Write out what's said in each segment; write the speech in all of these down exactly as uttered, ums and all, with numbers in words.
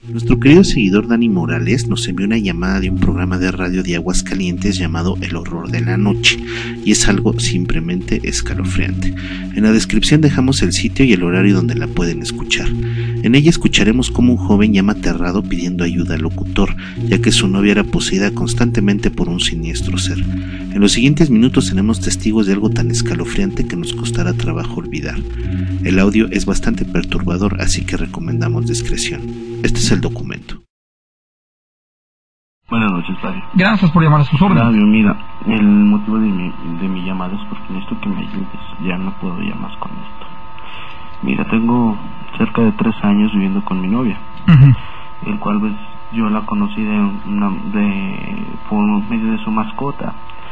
Nuestro querido seguidor Dani Morales nos envió una llamada de un programa de radio de Aguascalientes llamado El Horror de la Noche, y es algo simplemente escalofriante. En la descripción dejamos el sitio y el horario donde la pueden escuchar. En ella escucharemos cómo un joven llama aterrado pidiendo ayuda al locutor, ya que su novia era poseída constantemente por un siniestro ser. En los siguientes minutos tenemos testigos de algo tan escalofriante que nos costará trabajo olvidar. El audio es bastante perturbador, así que recomendamos discreción. Este es el documento. Buenas noches, padre. Gracias por llamar a sus órdenes. Flavio, mira, el motivo de mi, de mi llamada es porque necesito que me ayudes. Ya no puedo ya más con esto. Mira, tengo cerca de tres años viviendo con mi novia, uh-huh. el cual pues yo la conocí de, una, de por medio de su mascota.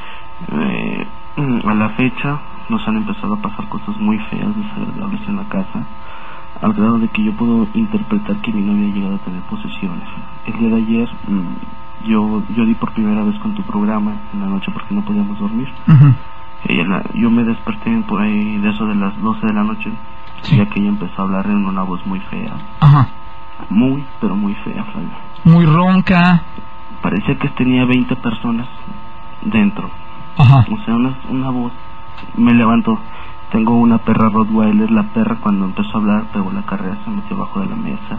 Eh, a la fecha nos han empezado a pasar cosas muy feas, desagradables en la casa, al grado de que yo puedo interpretar que mi novia ha llegado a tener posesiones. El día de ayer mmm, yo yo di por primera vez con tu programa en la noche porque no podíamos dormir. Uh-huh. Ella, yo me desperté por ahí de eso de las doce de la noche, sí. ya que ella empezó a hablar en una voz muy fea. Ajá. Muy, pero muy fea, Flavio. Muy ronca. Parecía que tenía veinte personas dentro. Ajá. O sea, una, una voz. Me levantó. Tengo una perra Rottweiler. La perra, cuando empezó a hablar, pegó la carrera, se metió abajo de la mesa.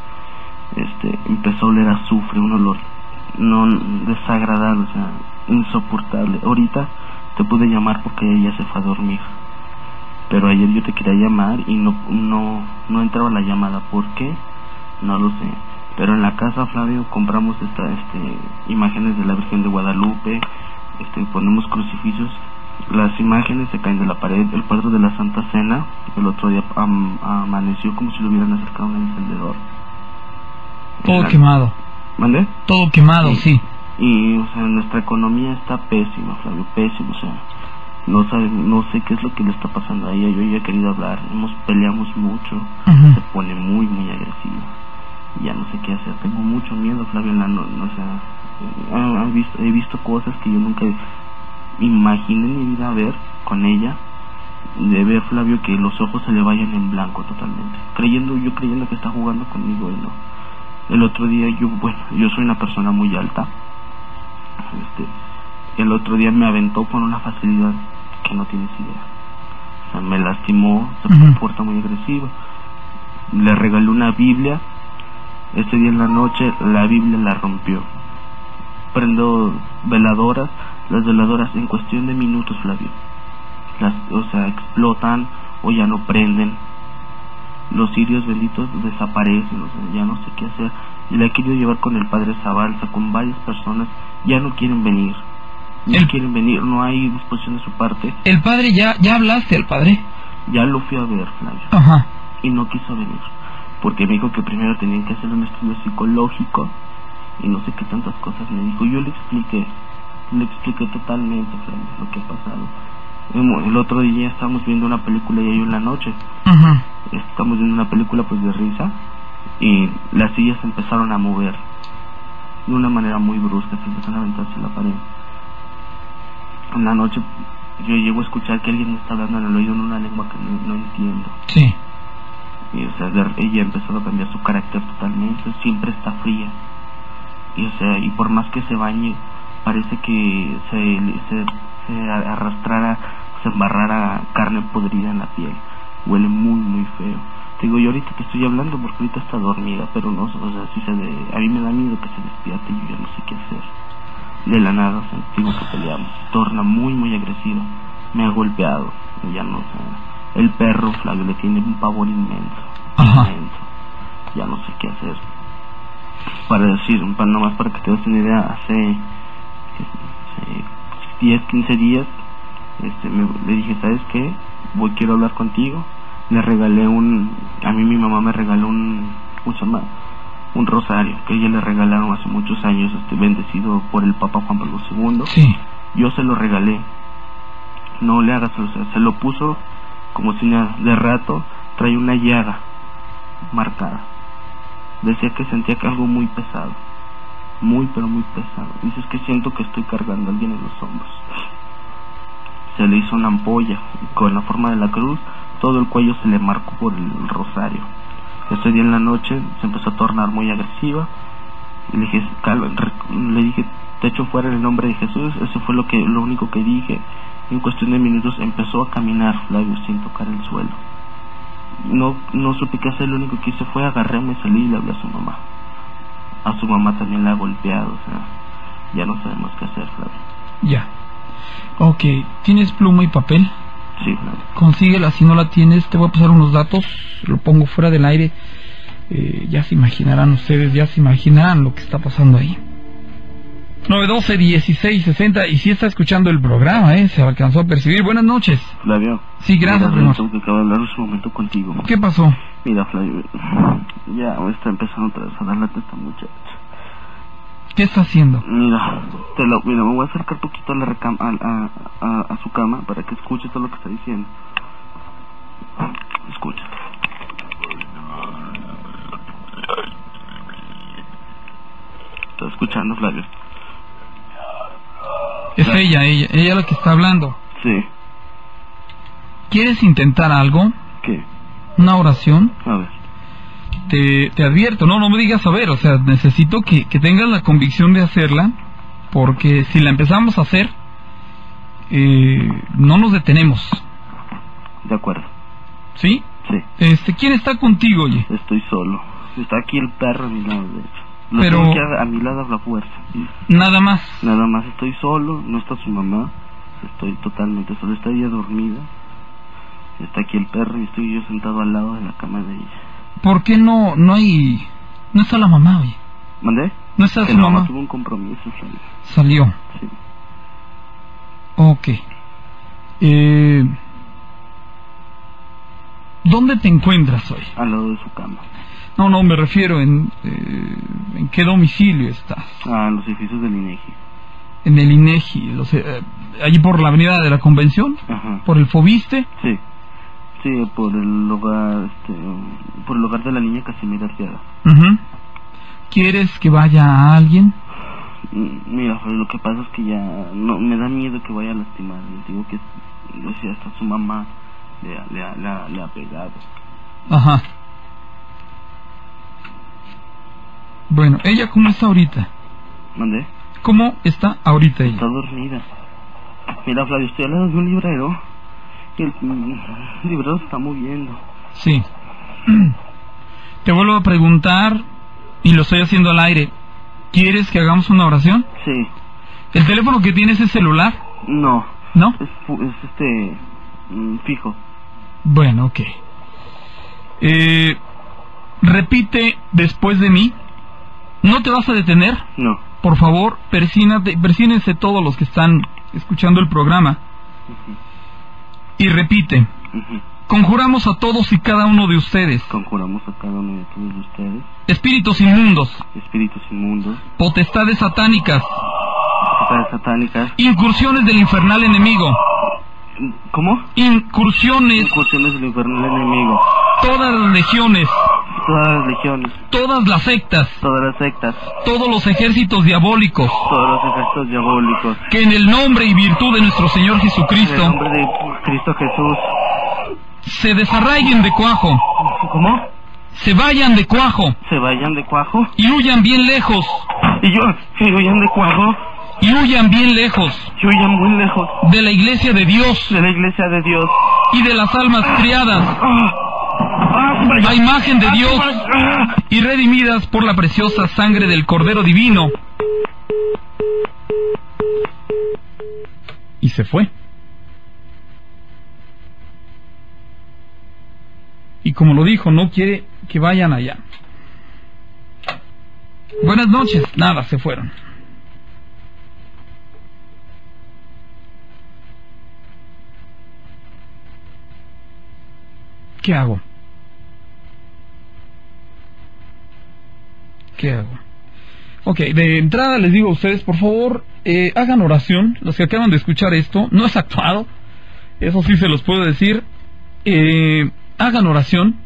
Este, empezó a oler a azufre, un olor no desagradable, o sea, insoportable. Ahorita te pude llamar porque ella se fue a dormir, pero ayer yo te quería llamar y no no no entraba la llamada. ¿Por qué? No lo sé. Pero en la casa, Flavio, compramos esta este imágenes de la Virgen de Guadalupe, este ponemos crucifijos. Las imágenes se caen de la pared. El cuadro de la Santa Cena el otro día am, amaneció como si lo hubieran acercado a un encendedor. Todo la... quemado. ¿Mande? Todo quemado, y, sí. Y, o sea, nuestra economía está pésima, Flavio, pésima, o sea, no sabe, no sé qué es lo que le está pasando a ella. Yo ya he querido hablar, hemos peleamos mucho, uh-huh. se pone muy, muy agresiva. Ya no sé qué hacer, tengo mucho miedo, Flavio, en la no, no, o sea, he visto, he visto cosas que yo nunca imaginé en mi vida ver con ella, de ver, Flavio, que los ojos se le vayan en blanco totalmente, creyendo, yo creyendo que está jugando conmigo y no. El otro día yo, bueno, yo soy una persona muy alta, este, el otro día me aventó con una facilidad que no tienes idea, o sea, me lastimó, se uh-huh. comporta muy agresiva. Le regalé una Biblia, ese día en la noche la Biblia la rompió. Prendo veladoras, las veladoras en cuestión de minutos, Flavio, las, o sea, explotan o ya no prenden. Los cirios benditos desaparecen, o sea, ya no sé qué hacer. Y la he querido llevar con el padre Zabalza, con varias personas, ya no quieren venir, no el... quieren venir, no hay disposición de su parte. ¿El padre ya, ya hablaste al padre? Ya lo fui a ver, Flavio. Ajá. Y no quiso venir, porque me dijo que primero tenían que hacer un estudio psicológico y no sé qué tantas cosas me dijo. Yo le expliqué, le expliqué totalmente, Flavio, lo que ha pasado. El otro día estábamos viendo una película y yo en la noche, uh-huh. estamos viendo una película pues de risa, y las sillas se empezaron a mover de una manera muy brusca, se empezaron a aventarse en la pared. En la noche yo llego a escuchar que alguien me está hablando en el oído en una lengua que no, no entiendo. Sí. Y o sea, ella empezó a cambiar su carácter totalmente, siempre está fría. Y o sea, y por más que se bañe, parece que se, se, se arrastrara, se embarrara carne podrida en la piel. Huele muy, muy feo. Te digo, yo ahorita te estoy hablando porque ahorita está dormida, pero no, o sea, si se de, a mí me da miedo que se despierte y yo ya no sé qué hacer. De la nada, o sea, digo que peleamos. Torna muy, muy agresiva. Me ha golpeado, ya no, o sea, el perro, Flavio, le tiene un pavor inmenso. Ajá. Inmenso. Ya no sé qué hacer. Para decir, para, nomás para que te des una idea, hace, hace diez, quince días, este, me, le dije, ¿sabes qué? Voy, quiero hablar contigo. Le regalé un, a mí mi mamá me regaló un, ¿cómo se llama? Un rosario, que ella le regalaron hace muchos años, este, bendecido por el Papa Juan Pablo segundo. Sí. Yo se lo regalé. No le hagas, o sea, se lo puso como si nada. De rato trae una llaga marcada. Decía que sentía que algo muy pesado, muy pero muy pesado. Dice, es que siento que estoy cargando a alguien en los hombros. Se le hizo una ampolla con la forma de la cruz, todo el cuello se le marcó por el rosario. Ese día en la noche se empezó a tornar muy agresiva y le dije, calma, le dije, te echo fuera en el nombre de Jesús. Eso fue lo que lo único que dije. Y en cuestión de minutos empezó a caminar, Flavio, sin tocar el suelo. No no supe qué hacer, lo único que hice fue agarrarme, salí y le hablé a su mamá. A su mamá también la ha golpeado, o sea, ya no sabemos qué hacer, Flavio. Ya. Ok, ¿tienes pluma y papel? Sí, Flavio. Consíguela, si no la tienes, te voy a pasar unos datos, lo pongo fuera del aire. Eh, ya se imaginarán ustedes, ya se imaginarán lo que está pasando ahí. nueve doce, dieciséis, sesenta, y si está escuchando el programa, ¿eh? Se alcanzó a percibir. Buenas noches. Flavio. Sí, gracias, Flavio, primor. tengo que acabo de hablar en su momento contigo. ¿Qué pasó? Mira, Flavio, ya me está empezando otra vez a dar la testa muchacha. ¿Qué está haciendo? Mira, te lo, mira, me voy a acercar poquito a la recama, a, a, a, a su cama para que escuche todo lo que está diciendo. Escucha. ¿Estás escuchando, Flavio? Es ella, ella, ella la que está hablando. Sí. ¿Quieres intentar algo? ¿Qué? ¿Una oración? A ver. Te, te advierto, no, no me digas a ver, o sea, necesito que, que tengas la convicción de hacerla, porque si la empezamos a hacer, eh, no nos detenemos. De acuerdo. ¿Sí? Sí. Este, ¿quién está contigo, oye? Estoy solo. Está aquí el perro a mi lado, de hecho. Lo Pero... tengo que a, a mi lado a la fuerza. ¿Sí? Nada más. Nada más estoy solo, no está su mamá. Estoy totalmente solo, está ella dormida. Está aquí el perro y estoy yo sentado al lado de la cama de ella. ¿Por qué no, no hay... no está la mamá, oye? ¿Mandé? ¿No está Que su no, mamá? tuvo un compromiso, salió. Salió. Sí. Ok. Eh... ¿Dónde te encuentras hoy? Al lado de su cama. No, no, me refiero en... Eh, ¿en qué domicilio estás? Ah, en los edificios del INEGI. En el INEGI, los, eh, allí por la avenida de la Convención, Ajá. por el Fobiste. Sí. Sí, por el hogar, este, por el hogar de la niña Casimira Arteaga. Uh-huh. ¿Quieres que vaya a alguien? Mira, lo que pasa es que ya no me da miedo que vaya a lastimar. Les digo que, o sea, hasta su mamá le, le, le, le ha pegado. Ajá. Bueno, ¿ella cómo está ahorita? ¿Mandé? ¿Cómo está ahorita ella? Está dormida. Mira, Flavio, estoy al lado de un librero y el, el librero se está moviendo. Sí. Te vuelvo a preguntar, y lo estoy haciendo al aire. ¿Quieres que hagamos una oración? Sí. ¿El teléfono que tienes es celular? No. ¿No? Es, es este... Mm, fijo. Bueno, ok. Eh, repite después de mí. ¿No te vas a detener? No. Por favor, persínate, persínense todos los que están escuchando el programa. Uh-huh. Y repite. Uh-huh. Conjuramos a todos y cada uno de ustedes. Conjuramos a cada uno de todos ustedes. Espíritus inmundos. Espíritus inmundos. Potestades satánicas. Potestades satánicas. Incursiones del infernal enemigo. ¿Cómo? Incursiones. Incursiones del infernal enemigo. Todas las legiones. Todas las legiones. Todas las sectas. Todas las sectas. Todos los ejércitos diabólicos. Todos los ejércitos diabólicos. Que en el nombre y virtud de nuestro Señor Jesucristo. En el nombre de Cristo Jesús. Se desarraiguen de cuajo. ¿Cómo? Se vayan de cuajo. Se vayan de cuajo. Y huyan bien lejos. Y yo, y huyan de cuajo. Y huyan bien lejos. Y huyan muy lejos. De la iglesia de Dios. De la iglesia de Dios. Y de las almas criadas. Ah, ah, a imagen de Dios. ah, Y redimidas por la preciosa sangre del Cordero Divino. Y se fue. Y como lo dijo, no quiere que vayan allá. Buenas noches. Nada, se fueron. ¿Qué hago? ¿Qué hago? Ok, de entrada les digo a ustedes, por favor, eh, hagan oración. Los que acaban de escuchar esto, no es actuado, eso sí se los puedo decir. Eh, hagan oración.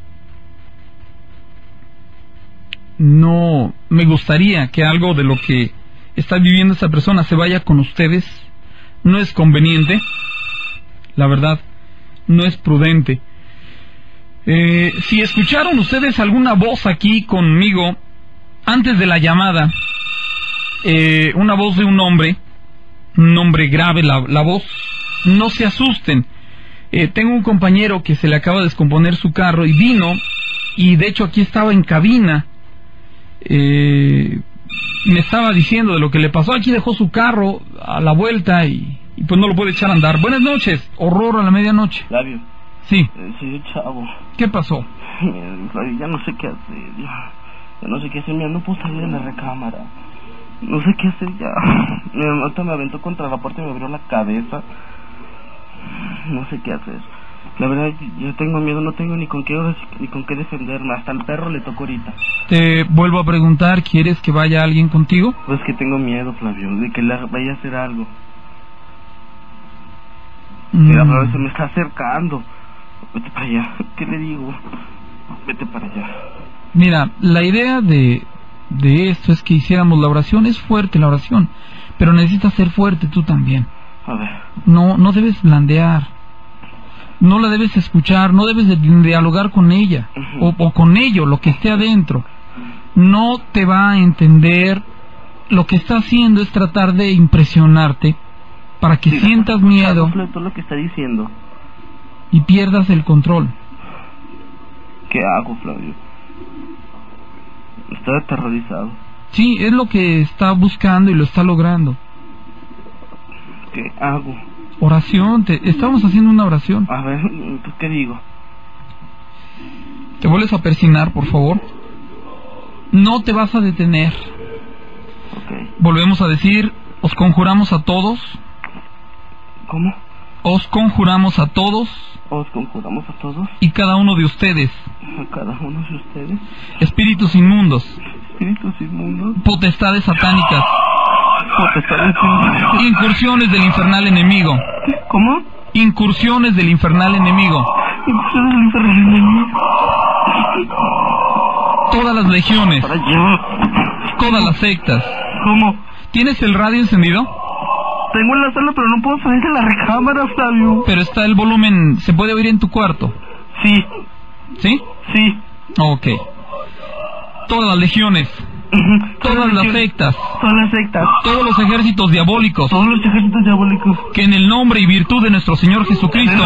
No me gustaría que algo de lo que está viviendo esta persona se vaya con ustedes. No es conveniente, la verdad, no es prudente. Eh, si escucharon ustedes alguna voz aquí conmigo antes de la llamada, eh, una voz de un hombre, un hombre grave la, la voz, no se asusten. Eh, tengo un compañero que se le acaba de descomponer su carro y vino, y de hecho aquí estaba en cabina, eh, me estaba diciendo de lo que le pasó. Aquí dejó su carro a la vuelta y, y pues no lo puede echar a andar. Buenas noches, horror a la medianoche. Flavio. Sí. Eh, sí, chavo. ¿Qué pasó? Eh, Flavio, ya no sé qué hacer, ya, ya no sé qué hacer, mira, no puedo salir de la recámara. No sé qué hacer ya. Mi mamá me aventó contra la puerta y me abrió la cabeza. No sé qué hacer. La verdad, yo tengo miedo, no tengo ni con qué ni con qué defenderme. Hasta el perro le tocó ahorita. Te vuelvo a preguntar, ¿quieres que vaya alguien contigo? Pues que tengo miedo, Flavio, de que le vaya a hacer algo. Mm. Mira, Flavio, se me está acercando. Vete para allá. ¿Qué le digo? Vete para allá. Mira, la idea de, de esto es que hiciéramos la oración. Es fuerte la oración, pero necesitas ser fuerte tú también. A ver. No, no debes blandear. No la debes escuchar, no debes de dialogar con ella, uh-huh. o, o con ello, lo que esté adentro. No te va a entender. Lo que está haciendo es tratar de impresionarte para que sí, sientas miedo todo lo que está diciendo y pierdas el control. ¿Qué hago, Flavio? Estoy aterrorizado. Sí, es lo que está buscando y lo está logrando. ¿Qué hago? Oración, te, estamos haciendo una oración. A ver, ¿qué digo? ¿Te vuelves a persignar, por favor? No te vas a detener. Okay. Volvemos a decir, os conjuramos a todos. ¿Cómo? Os conjuramos a todos. Os conjuramos a todos. Y cada uno de ustedes. A cada uno de ustedes. Espíritus inmundos. Espíritus inmundos. Potestades satánicas. Potestades inmundas. Incursiones del infernal enemigo. ¿Cómo? Incursiones del infernal enemigo. Incursiones del infernal enemigo. Todas las legiones. Para allá. Todas las sectas. ¿Cómo? ¿Tienes el radio encendido? Tengo en la sala, pero no puedo salir de la recámara, Flavio. Pero está el volumen, ¿se puede oír en tu cuarto? Sí. ¿Sí? Sí. Ok. Todas las legiones. Uh-huh. Todas, todas las sectas. Todas las sectas. Todos los ejércitos diabólicos. Todos los ejércitos diabólicos. Que en el nombre y virtud de nuestro Señor Jesucristo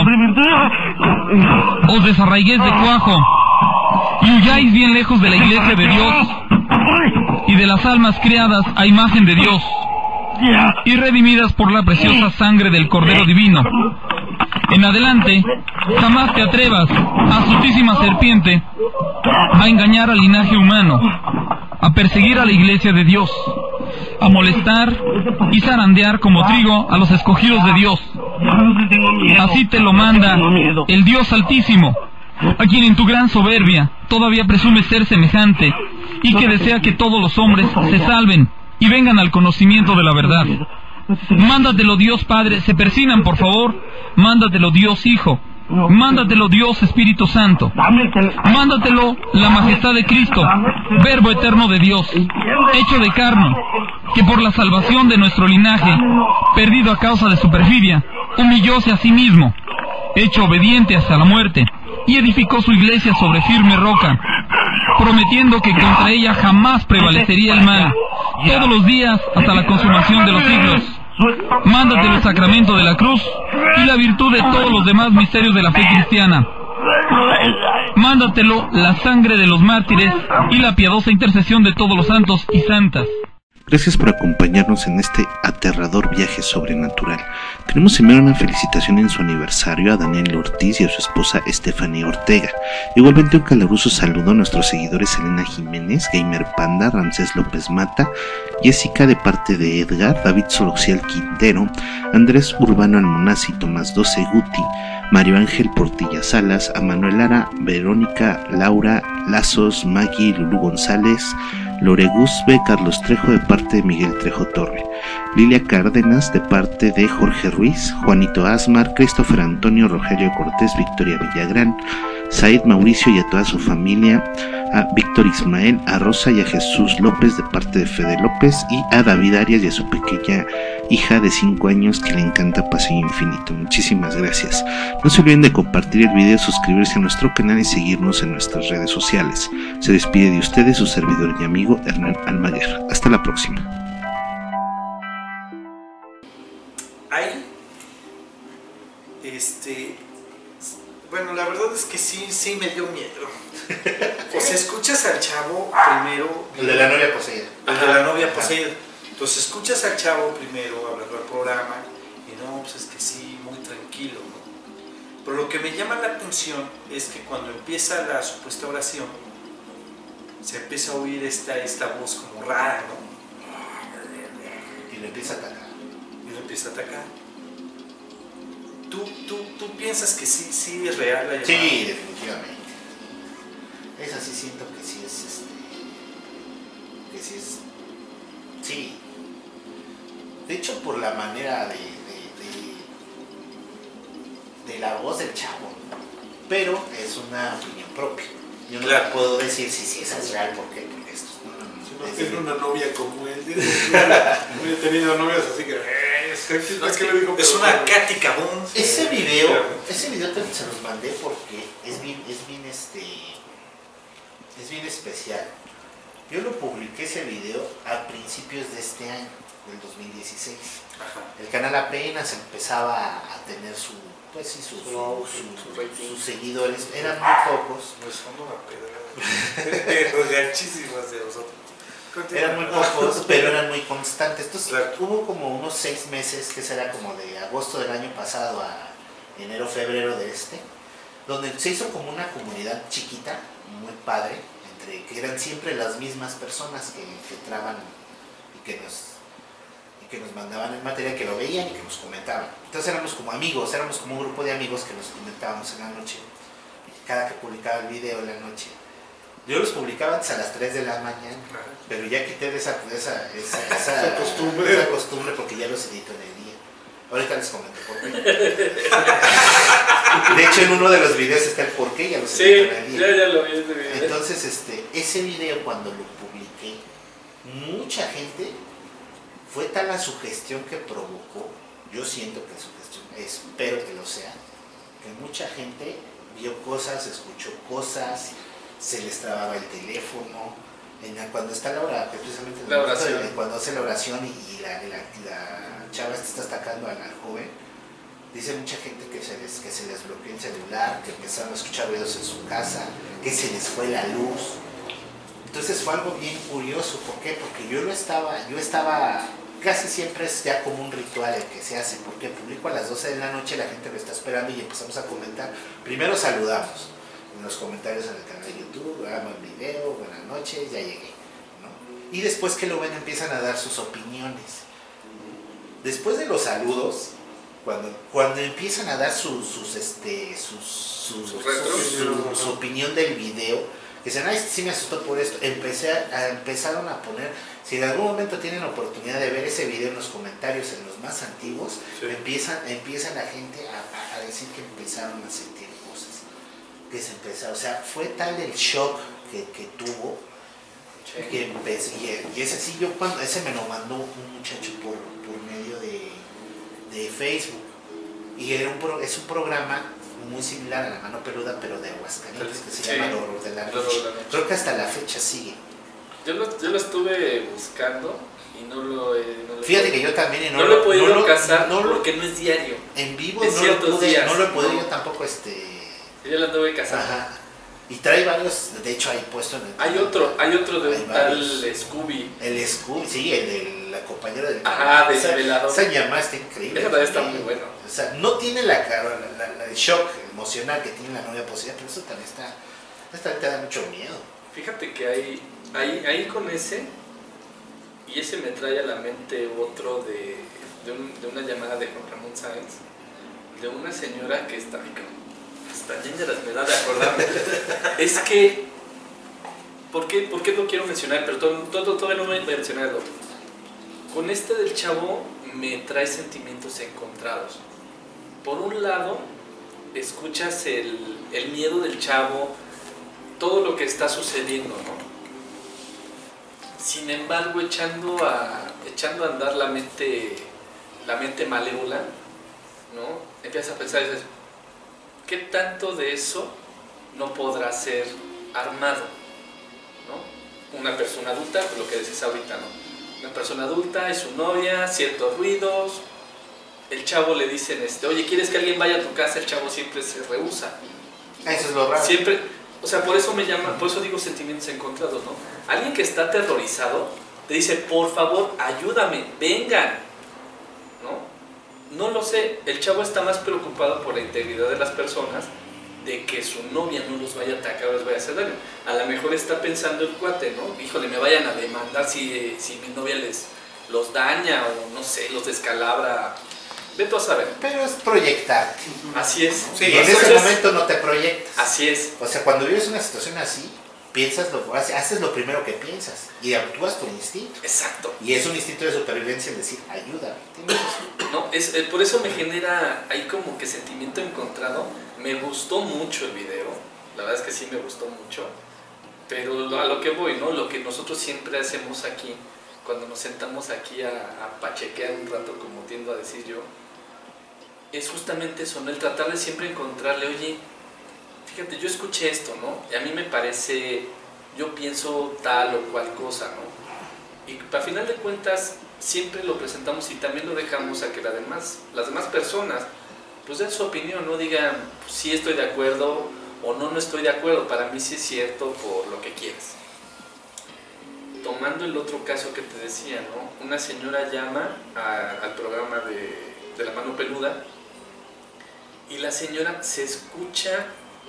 os desarraiguéis de cuajo y huyáis bien lejos de la iglesia de Dios y de las almas criadas a imagen de Dios y redimidas por la preciosa sangre del Cordero Divino. En adelante, jamás te atrevas, astutísima serpiente, a engañar al linaje humano, a perseguir a la iglesia de Dios, a molestar y zarandear como trigo a los escogidos de Dios. Así te lo manda el Dios Altísimo, a quien en tu gran soberbia todavía presumes ser semejante y que desea que todos los hombres se salven y vengan al conocimiento de la verdad. Mándatelo Dios Padre, se persinan por favor, mándatelo Dios Hijo, mándatelo Dios Espíritu Santo, mándatelo la majestad de Cristo, Verbo eterno de Dios, hecho de carne, que por la salvación de nuestro linaje, perdido a causa de su perfidia, humillóse a sí mismo, hecho obediente hasta la muerte, y edificó su iglesia sobre firme roca, prometiendo que contra ella jamás prevalecería el mal, todos los días hasta la consumación de los siglos. Mándate el sacramento de la cruz y la virtud de todos los demás misterios de la fe cristiana. Mándatelo la sangre de los mártires y la piadosa intercesión de todos los santos y santas. Gracias por acompañarnos en este aterrador viaje sobrenatural. Queremos enviar una felicitación en su aniversario a Daniel Ortiz y a su esposa Estefanía Ortega. Igualmente un caluroso saludo a nuestros seguidores Elena Jiménez, Gamer Panda, Ramsés López Mata, Jessica de parte de Edgar, David Soloxial Quintero, Andrés Urbano Almonazzi, Tomás doce Guti, Mario Ángel Portilla Salas, a Manuel Lara, Verónica, Laura, Lazos, Maggie, Lulú González, Lore Guzbe, Carlos Trejo de parte de Miguel Trejo Torre, Lilia Cárdenas de parte de Jorge Ruiz, Juanito Asmar, Christopher Antonio, Rogelio Cortés, Victoria Villagrán, Said Mauricio y a toda su familia, a Víctor Ismael, a Rosa y a Jesús López de parte de Fede López, y a David Arias y a su pequeña hija de cinco años que le encanta Pasillo Infinito. Muchísimas gracias. No se olviden de compartir el video, suscribirse a nuestro canal y seguirnos en nuestras redes sociales. Se despide de ustedes su servidor y amigo Hernán Almaguer. Hasta la próxima. Ahí, este, bueno, la verdad es que sí, sí me dio miedo. O sea, escuchas al chavo primero. El de la novia poseída. El de la novia poseída. Entonces escuchas al chavo primero hablando al programa y no, pues es que sí, muy tranquilo, ¿no? Pero lo que me llama la atención es que cuando empieza la supuesta oración, se empieza a oír esta, esta voz como rara, ¿no? Y lo empieza a atacar. Y lo empieza a atacar. ¿Tú, tú, tú piensas que sí, sí es real la llamada? Sí, definitivamente. Esa sí siento que sí es, este, que sí es, sí. De hecho, por la manera de, de, de, de la voz del chavo, pero es una opinión propia. Yo no claro. le puedo decir si sí, sí, es real, ¿por qué? Porque esto no, no, tiene una novia como él. Yo he tenido novias así que... Es, no, es, que le digo, es una Katy Cabón. Ese video, ese video te, se los mandé porque es bien, es bien este, es bien especial. Yo lo publiqué ese video a principios de este año, del dos mil dieciséis. Ajá. El canal apenas empezaba a tener su, pues sí, su, su, no, su, su, su, sus seguidores, eran muy pocos. No son una pedra, gachísimas de nosotros. Eran muy pocos, pero eran muy constantes. Entonces claro. Hubo como unos seis meses, que será como de agosto del año pasado a enero, febrero de este, donde se hizo como una comunidad chiquita, muy padre, entre que eran siempre las mismas personas que, que entraban y que nos y que nos mandaban el material, que lo veían y que nos comentaban. Entonces éramos como amigos, éramos como un grupo de amigos que nos comentábamos en la noche, cada que publicaba el video en la noche. Yo los publicaba antes a las tres de la mañana, pero ya quité de esa, esa, esa, esa, esa, costumbre. esa costumbre porque ya los edito en el día. Ahorita les comento por qué. De hecho, en uno de los videos está el por qué, ya los edito en el día. Sí, ya, ya lo vi ese video. Entonces, este, ese video cuando lo publiqué, mucha gente, fue tal la sugestión que provocó, yo siento que sugestión, espero que lo sea, que mucha gente vio cosas, escuchó cosas, se les trababa el teléfono, en la, cuando está la hora, precisamente en la oración. De, cuando hace la oración y, y la, la, la chava está atacando al, al joven, dice mucha gente que se, les, que se les bloqueó el celular, que empezaron a escuchar ruidos en su casa, que se les fue la luz. Entonces fue algo bien curioso. ¿Por qué? Porque yo lo estaba, yo estaba, casi siempre es ya como un ritual el que se hace, porque publico a las doce de la noche, la gente lo está esperando y empezamos a comentar. Primero saludamos en los comentarios en el canal de YouTube, hagamos el video, buenas noches, ya llegué, ¿no? Y después que lo ven empiezan a dar sus opiniones. Después de los saludos, cuando, cuando empiezan a dar sus, sus, este, sus, sus, sus su, su, su opinión del video, que dicen, ay, sí me asustó por esto, empecé a, a, empezaron a poner, si en algún momento tienen oportunidad de ver ese video en los comentarios, en los más antiguos, sí. empiezan, empieza la gente a, a decir que empezaron a sentir cosas, que se empezaron, o sea, fue tal el shock que, que tuvo, sí. que empecé, y, y ese sí, yo cuando, ese me lo mandó un muchacho por, por medio de, de Facebook, y era un pro, es un programa muy similar a La Mano Peluda, pero de Aguascalientes, que se sí. llama El Horror de la Noche. Creo que hasta la fecha sigue. Yo lo, yo lo estuve buscando y no lo he... No lo Fíjate que yo también... Y no, no lo he podido no cazar no porque no es diario. En vivo no lo, pude, días, no lo he podido ¿no? yo tampoco este... Yo lo anduve cazando. Ajá. Y trae varios, de hecho hay puesto en el... Hay otro, hay otro de hay un varios. Tal Scooby. El Scooby, sí, el de la compañera del... Ajá, del velador. Esa llamada está increíble. Esa está muy bueno. O sea, no tiene la, la, la, la el shock emocional que tiene la novia poseída, pero eso también está... Eso también te da mucho miedo. Fíjate que hay, hay, ahí con ese, y ese me trae a la mente otro de, de, un, de una llamada de Juan Ramón Sáenz, de una señora que está... Hasta Ginger me da de acordarme. Es que, ¿por qué, ¿por qué no quiero mencionar? Pero todo, todo, todavía no voy a mencionarlo. Con este del chavo me trae sentimientos encontrados. Por un lado, escuchas el, el miedo del chavo, todo lo que está sucediendo, ¿no? Sin embargo, echando a, echando a andar la mente, la mente malévola, ¿no? Empiezas a pensar, dices, ¿qué tanto de eso no podrá ser armado? ¿No? Una persona adulta, lo que decís ahorita, ¿no? Una persona adulta es su novia, ciertos ruidos, el chavo le dicen, este, oye, ¿quieres que alguien vaya a tu casa? El chavo siempre se rehúsa. Eso es lo raro. Siempre, o sea, por eso me llama, por eso digo sentimientos encontrados, ¿no? Alguien que está aterrorizado te dice, por favor, ayúdame, vengan, ¿no? No lo sé, el chavo está más preocupado por la integridad de las personas, de que su novia no los vaya a atacar o les vaya a hacer daño. A lo mejor está pensando el cuate, ¿no? Híjole, me vayan a demandar si, si mi novia les los daña o no sé, los descalabra. Vete a saber. Pero es proyectar. Así es. Sí, y en ese entonces, momento no te proyectas. Así es. O sea, cuando vives una situación así, piensas lo, haces lo primero que piensas y actúas por instinto. Exacto. Y es un instinto de supervivencia en decir, ayúdame. No, es, eh, por eso me genera ahí como que sentimiento encontrado. Me gustó mucho el video, la verdad es que sí me gustó mucho, pero a lo que voy, ¿no? Lo que nosotros siempre hacemos aquí, cuando nos sentamos aquí a, a pachequear un rato, como tiendo a decir yo, es justamente eso, ¿no? El tratar de siempre encontrarle, oye, fíjate, yo escuché esto, ¿no? Y a mí me parece, yo pienso tal o cual cosa, ¿no? Y a final de cuentas, siempre lo presentamos y también lo dejamos a que la demás, las demás personas pues den su opinión, no digan pues, sí estoy de acuerdo o no, no estoy de acuerdo, para mí sí es cierto por lo que quieres. Tomando el otro caso que te decía, ¿no? Una señora llama a, al programa de, de La Mano Peluda y la señora se escucha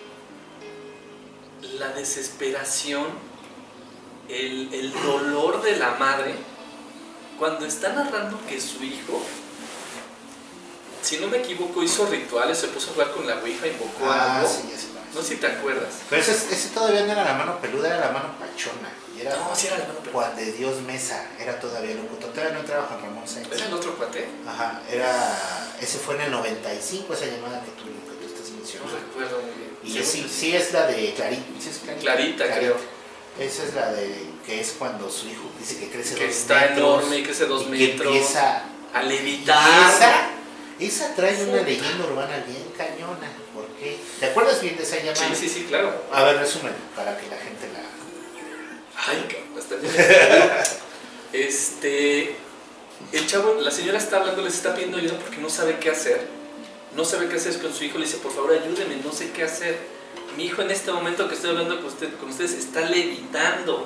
la desesperación, el, el dolor de la madre cuando está narrando que su hijo, si no me equivoco, hizo rituales, se puso a jugar con la ouija, invocó ah, algo. Sí, ese no sé si te acuerdas. Pero ese, ese todavía no era La Mano Peluda, era La Mano Pachona. Y era no, sí era La Mano Peluda. Juan de Dios Mesa, era todavía locutor. Todavía no entraba Juan Ramón Sáenz. ¿Era el otro cuate? Ajá, era, ese fue en el noventa y cinco, esa llamada que tú, que tú estás mencionando. No recuerdo muy bien. Y sí, sí, sí es la de Clarita. ¿Sí es Clarita? Clarita, Clarita, creo. Esa es la de, que es cuando su hijo dice que crece que dos está metros. enorme y crece dos y metros. Que empieza a levitar. Esa, esa trae una leyenda urbana bien cañona. ¿Por qué? ¿Te acuerdas bien de esa llamada? Sí, sí, sí, claro. A ver, resumen, para que la gente la... Ay, cabrón, está bien. Este, el chavo, la señora está hablando, les está pidiendo ayuda porque no sabe qué hacer. No sabe qué hacer con su hijo, le dice, por favor, ayúdeme, no sé qué hacer. Mi hijo en este momento que estoy hablando con, usted, con ustedes está levitando.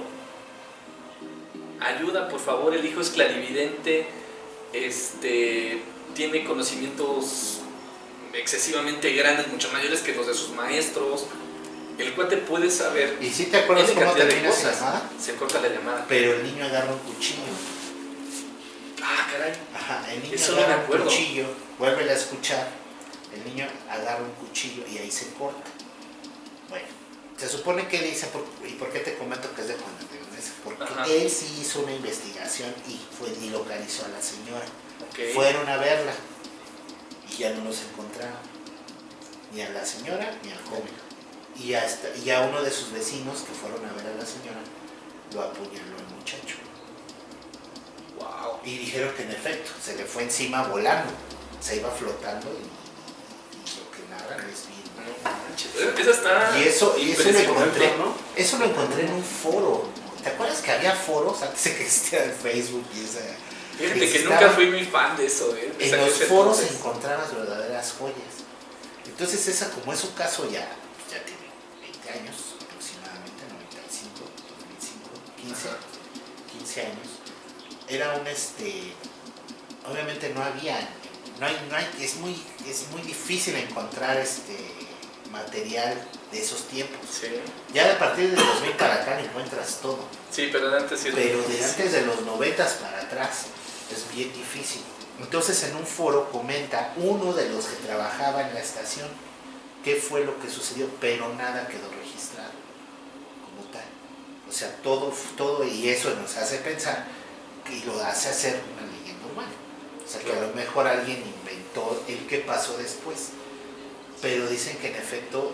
Ayuda, por favor, el hijo es clarividente, este, tiene conocimientos excesivamente grandes, mucho mayores que los de sus maestros. El cuate puede saber. ¿Y si te acuerdas cómo termina esa llamada? Se corta la llamada. Pero el niño agarra un cuchillo. Ah, caray. Ajá, el niño Eso agarra no me acuerdo. un cuchillo, vuelve a escuchar. El niño agarra un cuchillo y ahí se corta. Bueno, se supone que dice, por, ¿y por qué te comento que es de Juan de Dios? Porque ajá, él sí hizo una investigación y, fue, y localizó a la señora. Okay. Fueron a verla y ya no los encontraron. Ni a la señora ni al joven. Y hasta, y a uno de sus vecinos que fueron a ver a la señora lo apuñaló el muchacho. Wow. Y dijeron que en efecto se le fue encima volando, se iba flotando y, y lo que nada es bien. No, esa está y eso, y eso lo encontré, ¿no? Eso lo encontré en un foro. ¿Te acuerdas que había foros antes de que existiera el Facebook y esa? Fíjate que, que nunca fui muy fan de eso, ¿eh? En los foros entonces encontrabas verdaderas joyas. Entonces esa, como es un caso ya, ya tiene veinte años aproximadamente, noventa y cinco, dos mil cinco, quince, quince años. Era un este, obviamente no había, no hay, no hay, es muy, es muy difícil encontrar este material de esos tiempos. Sí. Ya a partir del dos mil para acá encuentras todo. Sí, pero de antes sí. Pero de antes de los noventas para atrás es bien difícil. Entonces en un foro comenta uno de los que trabajaba en la estación qué fue lo que sucedió, pero nada quedó registrado como tal. O sea, todo, todo y eso nos hace pensar y lo hace hacer una leyenda urbana. O sea, que a lo mejor alguien inventó el que pasó después. Pero dicen que en efecto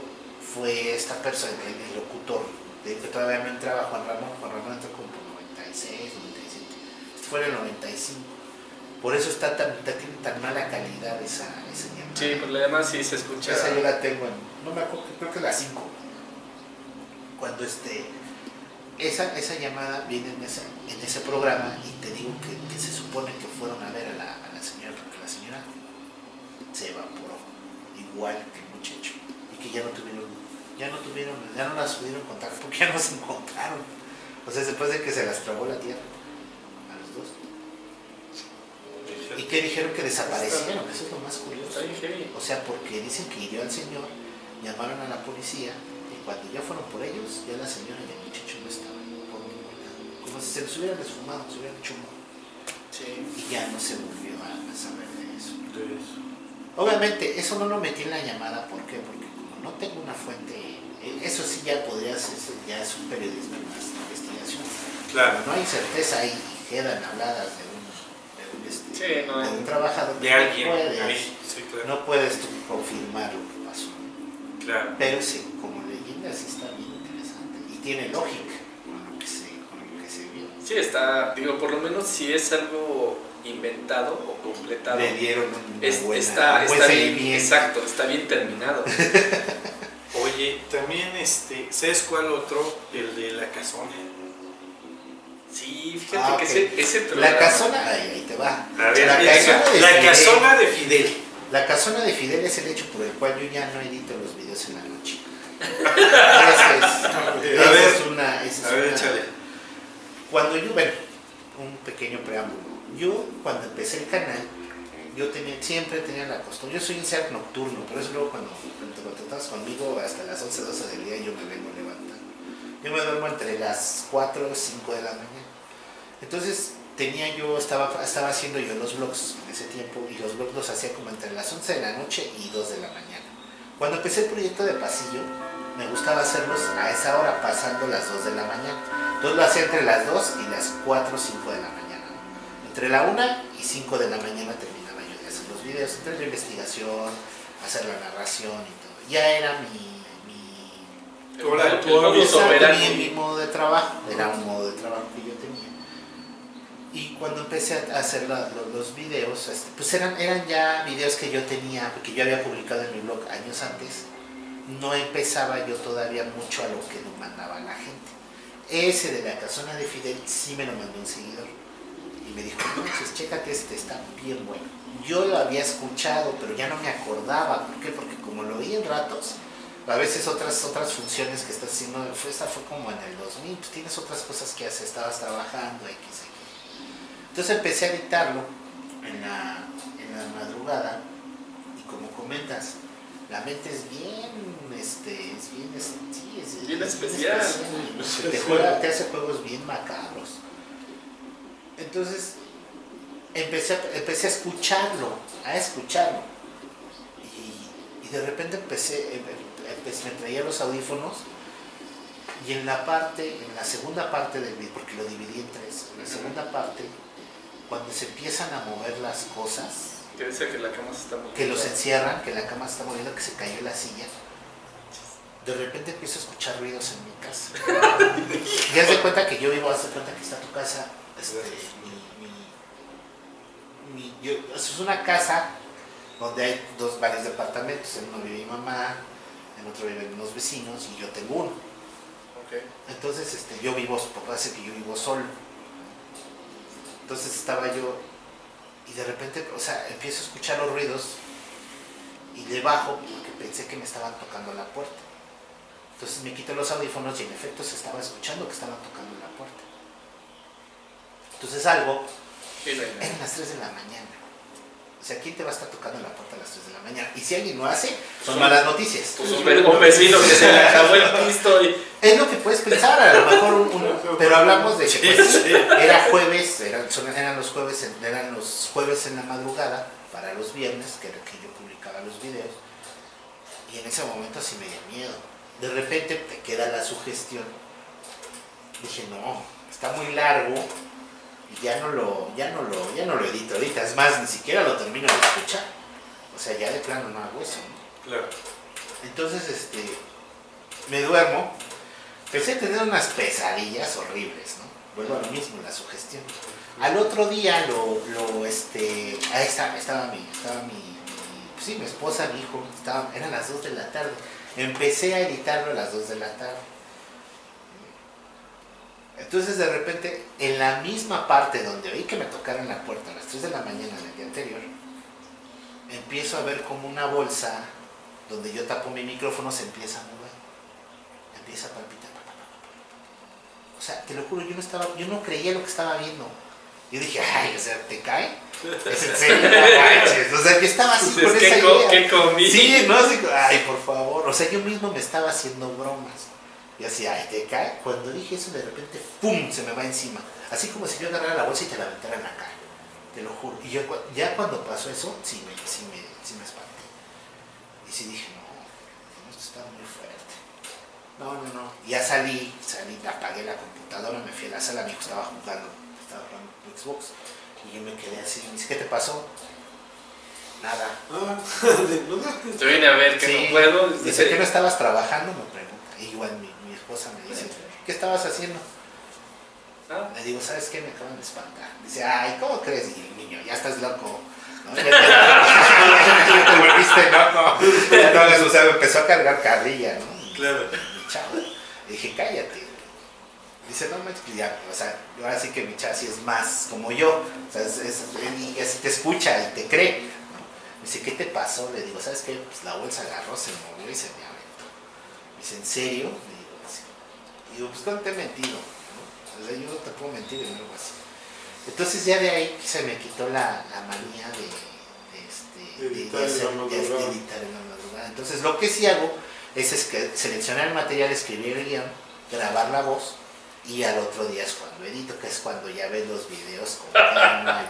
fue esta persona, el, el locutor, de que todavía no entraba Juan Ramón, Juan Ramón entró como por noventa y seis, noventa y siete, este fue en el noventa y cinco. Por eso está tan, tiene tan mala calidad esa, esa llamada. Sí, pero además sí se escucha. Esa yo la tengo en, no me acuerdo, creo que es la cinco. Cuando este, esa, esa llamada viene en ese, en ese programa y te digo que, que se supone que fueron a ver a la, a la señora, porque la señora se evaporó, igual que el muchacho, y que ya no tuvieron, ya no tuvieron, ya no las pudieron contar porque ya no se encontraron. O sea, después de que se las tragó la tierra a los dos. ¿Y qué dijeron? Que desaparecieron, eso es lo más curioso. O sea, porque dicen que hirió al señor, llamaron a la policía y cuando ya fueron por ellos, ya la señora y el muchacho no estaban por ningún lado. Como si se les hubieran desfumado, se hubieran hecho humo. Sí. Y ya no se volvió a, a saber de eso. de eso. Obviamente, eso no lo metí en la llamada, ¿por qué? Porque como no tengo una fuente, eso sí ya podría ser, ya es un periodismo más de investigación. Claro. No hay certeza ahí y quedan habladas de un, de un, este, sí, no, de un trabajador. De alguien. No puedes, Ahí, sí, claro. no puedes tú confirmar lo que pasó. Claro. Pero sí, como leyenda sí está bien interesante y tiene lógica con lo que se, con lo que se vio. Sí, está, digo, por lo menos si es algo inventado o completado. Le dieron una es, buena, está, un buen está bien, seguimiento. exacto, está bien terminado. Oye, también, este, ¿sabes cuál otro? El de la casona. Sí, fíjate Ah, que okay. ese, ese programa... La casona, ahí, ahí te va. A ver, la, mira, casona de la Fidel, casona de Fidel. La casona de Fidel es el hecho por el cual yo ya no edito los videos en la noche. Esa es, esa a ver, es una... Esa a es ver, una échale. Cuando yo, bueno, un pequeño preámbulo. Yo, cuando empecé el canal, yo tenía, siempre tenía la costumbre, yo soy un ser nocturno, por eso luego cuando, cuando te estás conmigo hasta las once, doce del día yo me vengo levantando. Yo me duermo entre las cuatro o cinco de la mañana. Entonces, tenía yo, estaba, estaba haciendo yo los vlogs en ese tiempo y los vlogs los hacía como entre las once de la noche y dos de la mañana. Cuando empecé el proyecto de Pasillo, me gustaba hacerlos a esa hora, pasando las dos de la mañana. Entonces lo hacía entre las dos y las cuatro o cinco de la mañana. Entre la una y cinco de la mañana terminaba yo de hacer los videos, entre la investigación, hacer la narración y todo. Ya era mi... mi Hola, tu modus Exacto, operandi. mi, mi modo de trabajo, era un modo de trabajo que yo tenía. Y cuando empecé a hacer la, los, los videos, este, pues eran, eran ya videos que yo tenía, que yo había publicado en mi blog años antes. No empezaba yo todavía mucho a lo que nos mandaba la gente. Ese de la casona de Fidel sí me lo mandó un seguidor. Y me dijo, no, pues chécate este, está bien bueno. Yo lo había escuchado, pero ya no me acordaba. ¿Por qué? Porque como lo oí en ratos, a veces otras otras funciones que estás haciendo, esta fue como en el dos mil, pues tienes otras cosas que haces, estabas trabajando, X, X. Entonces empecé a editarlo en la, en la madrugada y como comentas, la mente es bien, este, es bien, es, sí, es, bien es especial. Bien especial. Te, juega, te hace juegos bien macabros. Entonces empecé a, empecé a escucharlo, a escucharlo y, y de repente empecé, empecé, me traía los audífonos y en la parte, en la segunda parte del video, porque lo dividí en tres, en la segunda parte, cuando se empiezan a mover las cosas, Que dice que la cama se está moviendo. que los encierran, que la cama se está moviendo, que se cayó la silla, de repente empiezo a escuchar ruidos en mi casa. Y haz de cuenta que yo vivo, haz de cuenta que está tu casa, este, mi, mi, mi, yo, es una casa donde hay dos, varios departamentos, en uno vive mi mamá, en otro viven unos vecinos y yo tengo uno. Okay. Entonces este, yo vivo, por base que yo vivo solo. Entonces estaba yo y de repente, o sea, empiezo a escuchar los ruidos y le bajo porque pensé que me estaban tocando la puerta. Entonces me quito los audífonos y en efecto se estaba escuchando que estaban tocando la puerta. Entonces salgo, eran las tres de la mañana. O sea, ¿quién te va a estar tocando la puerta a las tres de la mañana? Y si alguien lo hace, son malas noticias. Pues un, un vecino que se le acabó el pisto y... Es lo que puedes pensar, a lo mejor un, un, pero hablamos de que pues, era jueves, eran, son, eran los jueves, en, eran los jueves en la madrugada para los viernes, que era que yo publicaba los videos, y en ese momento sí me dio miedo. De repente te queda la sugestión. Dije, no, está muy largo y ya no lo, ya no lo, ya no lo edito ahorita, es más, ni siquiera lo termino de escuchar. O sea, ya de plano no hago eso, ¿no? Claro. Entonces, este, me duermo, empecé a tener unas pesadillas horribles, ¿no? Vuelvo a lo mismo, la sugestión. Al otro día lo, lo este, ahí estaba, estaba mi, estaba mi, mi, sí, mi esposa, mi hijo, estaba, eran las dos de la tarde. Empecé a editarlo a las dos de la tarde. Entonces de repente, en la misma parte donde oí que me tocaron la puerta a las tres de la mañana del día anterior, empiezo a ver como una bolsa donde yo tapo mi micrófono se empieza a mover, empieza a palpitar. O sea, te lo juro, yo no estaba, yo no creía lo que estaba viendo. Yo dije, ay, o sea, ¿te cae? ¿Es en serio? No, o sea, yo estaba así con esa idea. ¿Qué comí? Sí, no, así, ay, por favor. O sea, yo mismo me estaba haciendo bromas. Y así, ay, ¿te cae? Cuando dije eso, de repente, ¡pum!, se me va encima. Así como si yo agarrara la bolsa y te la aventara en la cara. Te lo juro. Y yo, ya cuando pasó eso, sí me, sí me, sí me espanté. Y sí dije, no, esto está muy fuerte. No, no, no. Ya salí, salí, apagué la computadora, me fui a la sala, mi hijo estaba jugando, estaba jugando Xbox. Y yo me quedé así, me dice, ¿qué te pasó? Nada. Te vine a ver que sí, no puedo. Dice, ¿qué no estabas trabajando? Me pregunta. Y igual mi, mi esposa me dice, ¿qué estabas haciendo? ¿Ah? Le digo, ¿sabes qué? Me acaban de espantar. Dice, ay, ¿cómo crees? Y el niño, ya estás loco. ¿No? Ya te, ya te volviste loco. Entonces, o sea, me empezó a cargar carrilla, ¿no? Claro. Mi chavo. Le dije, cállate. Dice, no manches, ya, o sea, ahora sí que mi chava sí es más como yo. O sea, es, es, y así te escucha y te cree. ¿No? Me dice, ¿qué te pasó? Le digo, ¿sabes qué? Pues la bolsa agarró, se movió y se me aventó. Me dice, ¿en serio? Le digo, sí. Y digo, pues no te he mentido. O sea, yo no te puedo mentir en algo así. Entonces ya de ahí se me quitó la, la manía de, de, este, de, de, hacer, de, de editar en la madrugada. Entonces lo que sí hago es, es que seleccionar el material, escribir el guión, grabar la voz y al otro día es cuando edito, que es cuando ya ves los videos con calma.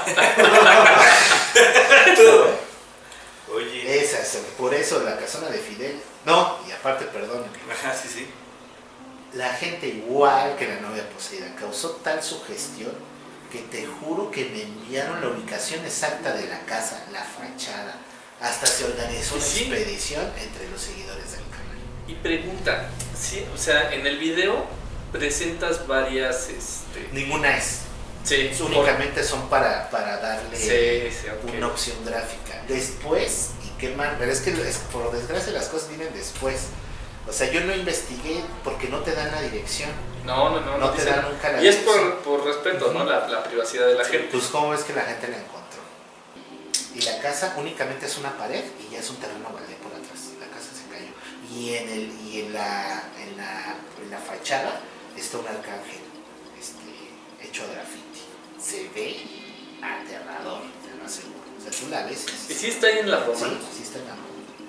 Oye. Esa es, por eso la casona de Fidel. No, y aparte, perdón. Ajá, sí, sí. La gente, igual que la novia poseída, causó tal sugestión que te juro que me enviaron la ubicación exacta de la casa, la fachada. Hasta se organizó una sí. expedición entre los seguidores del canal. Y pregunta, sí, o sea, en el video presentas varias... Este... Ninguna es. Sí. Únicamente por... son para, para darle sí, sí, okay. una opción gráfica. Después, y qué mal, pero es que es, por desgracia las cosas vienen después. O sea, yo no investigué porque no te dan la dirección. No, no, no. No, no te dan nunca la y dirección. Y es por, por respeto, ¿no? La, la privacidad de la gente. Pues, ¿cómo ves que la gente la encontró? Y la casa únicamente es una pared y ya es un terreno baldío por atrás. La casa se cayó. Y en, el, y en, la, en, la, en la fachada está un arcángel este, hecho de graffiti. Se ve aterrador, te lo aseguro. O sea, tú la ves. ¿Y si está ahí en la Roma? Sí, sí está en la Roma.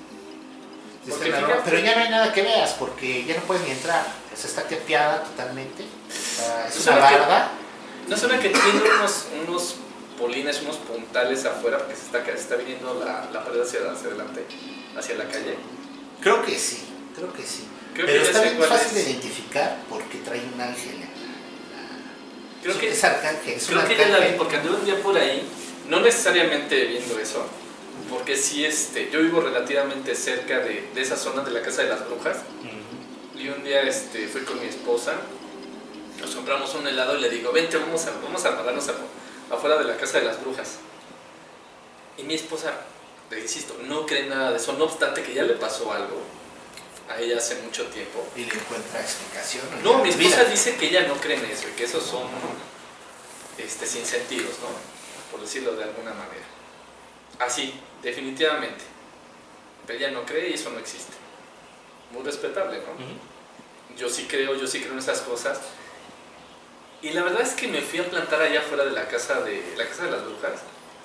Pero ya no hay nada que veas porque ya no puedes ni entrar. O sea, está tepeada totalmente. Uh, es una barda. Que, ¿No suena que tiene unos, unos polines, unos puntales afuera porque se está, se está viniendo la, la pared hacia, hacia adelante, hacia la calle? Creo que sí, creo que sí. Creo Pero que está bien fácil es. de identificar porque trae un ángel en la... Creo es, que, es arcángel. Es creo un que arcángel. ya la vi porque anduve un día por ahí, no necesariamente viendo eso. Porque sí, este, yo vivo relativamente cerca de, de esa zona de la Casa de las Brujas. Uh-huh. Y un día este, fui con mi esposa, nos compramos un helado y le digo, vente, vamos a, vamos a pararnos afuera de la Casa de las Brujas. Y mi esposa, le insisto, no cree nada de eso, no obstante que ya le pasó algo a ella hace mucho tiempo. ¿Y le encuentra explicación? No, mi esposa vida? dice que ella no cree en eso y que esos son este, sinsentidos, ¿no? Por decirlo de alguna manera. Así, definitivamente. Pero ella no cree y eso no existe. Muy respetable, ¿no? Uh-huh. Yo sí creo, yo sí creo en esas cosas. Y la verdad es que me fui a plantar allá afuera de la casa de la casa de las brujas.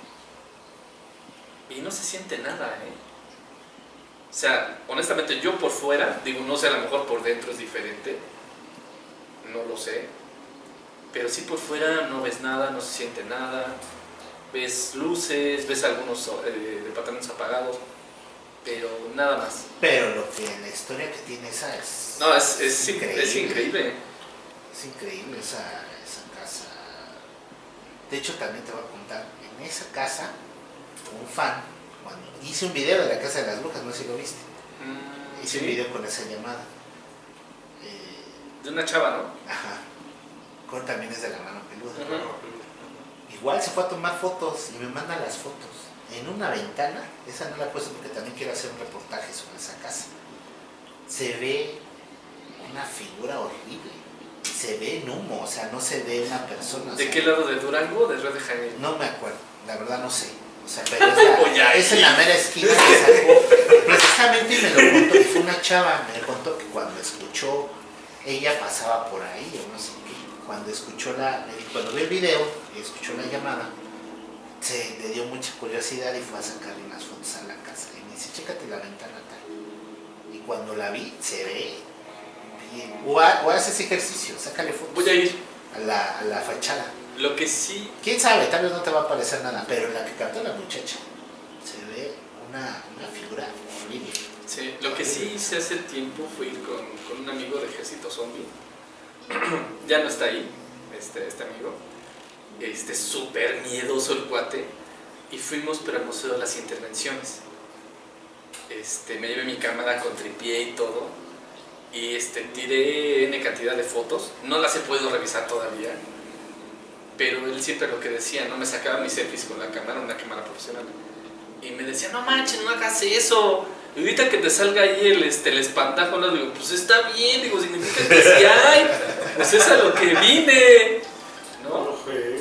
Y no se siente nada, ¿eh? O sea, honestamente, yo por fuera, digo, no sé, a lo mejor por dentro es diferente. No lo sé. Pero sí por fuera no ves nada, no se siente nada. Ves luces, ves algunos eh, departamentos apagados, pero nada más. Pero lo que la historia que tiene esa es... No, es, es, es increíble. Es increíble. Es increíble esa, esa casa. De hecho, también te voy a contar, en esa casa, un fan, cuando hice un video de la Casa de las Brujas, no sé si lo viste. Mm, hice ¿sí? un video con esa llamada. De una chava, ¿no? Ajá. Con también es de la mano peluda. Uh-huh. Igual se fue a tomar fotos y me manda las fotos. En una ventana, esa no la he puesto porque también quiero hacer un reportaje sobre esa casa. Se ve una figura horrible. Se ve en humo, o sea, no se ve una persona. ¿De sea, qué lado? ¿De Durango o de Río de Janeiro? No me acuerdo, la verdad no sé. O sea, pero es, la, Oye, es en la mera esquina que salgo. Precisamente me lo contó, y fue una chava, me contó que cuando escuchó, ella pasaba por ahí, o no sé qué. Cuando escuchó la, cuando vio el video y escuchó la llamada, se le dio mucha curiosidad y fue a sacarle unas fotos a la casa. Y me dice, chécate la ventana tal. Y cuando la vi, se ve bien. O, ha, o haces ejercicio, sácale fotos. Voy a ir. A la, a la fachada. Lo que sí... ¿Quién sabe? Tal vez no te va a parecer nada, pero en la que captó la muchacha se ve una, una figura horrible. Sí, lo que sí hice hace tiempo fue ir con, con un amigo de Ejército Zombie. Ya no está ahí, este, este amigo. Este, súper miedoso el cuate. Y fuimos, pero al Museo de las Intervenciones. Este, me llevé mi cámara con tripié y todo. Y este, tiré N cantidad de fotos. No las he podido revisar todavía. Pero él siempre lo que decía, ¿no? Me sacaba mis selfies con la cámara, una cámara profesional. Y me decía, no manches, no hagas eso. Y ahorita que te salga ahí el, este, el espantajo, ¿no? Digo, pues está bien, digo, significa que sí hay. Pues es a lo que vine, ¿no?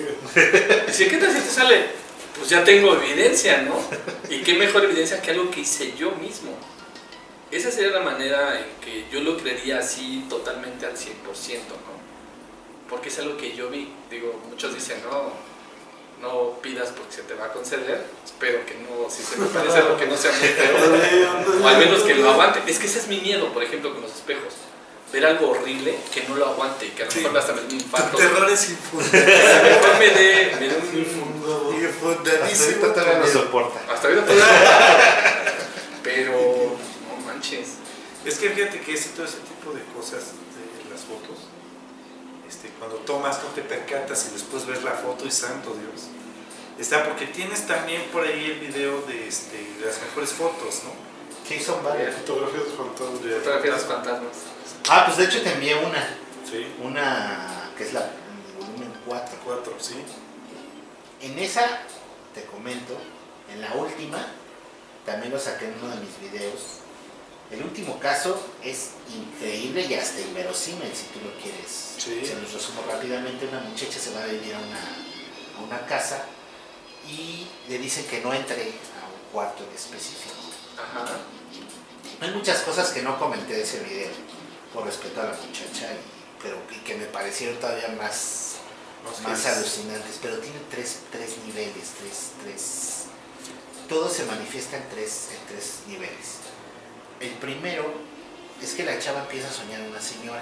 Y si, ¿qué tal si te sale? Pues ya tengo evidencia, ¿no? Y qué mejor evidencia que algo que hice yo mismo. Esa sería la manera en que yo lo creería así totalmente al cien por ciento, ¿no? Porque es algo que yo vi. Digo, muchos dicen, no, no pidas porque se te va a conceder. Espero que no, si se me parece algo que no sea muy feo. O al menos que lo aguante. Es que ese es mi miedo, por ejemplo, con los espejos. Ver algo horrible que no lo aguante y que a lo mejor hasta me dé un infarto. Tu terror es infundado. Mejor me dé, me dé un infundado. Infundadísimo. Hasta ahorita no lo soporta. Hasta ahorita todavía. Pero, no manches. Es que fíjate que ese, todo ese tipo de cosas de las fotos, este, cuando tomas no te percatas y después ves la foto y santo Dios. Está porque tienes también por ahí el video de, este, de las mejores fotos, ¿no? Sí, son varias. Fotografías de fantasmas. Fotografías de fantasmas. Ah, pues de hecho te envié una. Sí. Una que es la volumen cuatro. Cuatro, sí. En esa, te comento, en la última, también lo saqué en uno de mis videos. El último caso es increíble y hasta inverosímil, si tú lo quieres. Sí. Se los resumo rápidamente. Una muchacha se va a vivir a una, a una casa y le dicen que no entre a un cuarto en específico. Ajá. Hay muchas cosas que no comenté de ese video, por respeto a la muchacha, y, pero y que me parecieron todavía más, Más, más que- alucinantes. Pero tiene tres, tres niveles, tres, tres... Todo se manifiesta en tres, en tres niveles. El primero es que la chava empieza a soñar a una señora.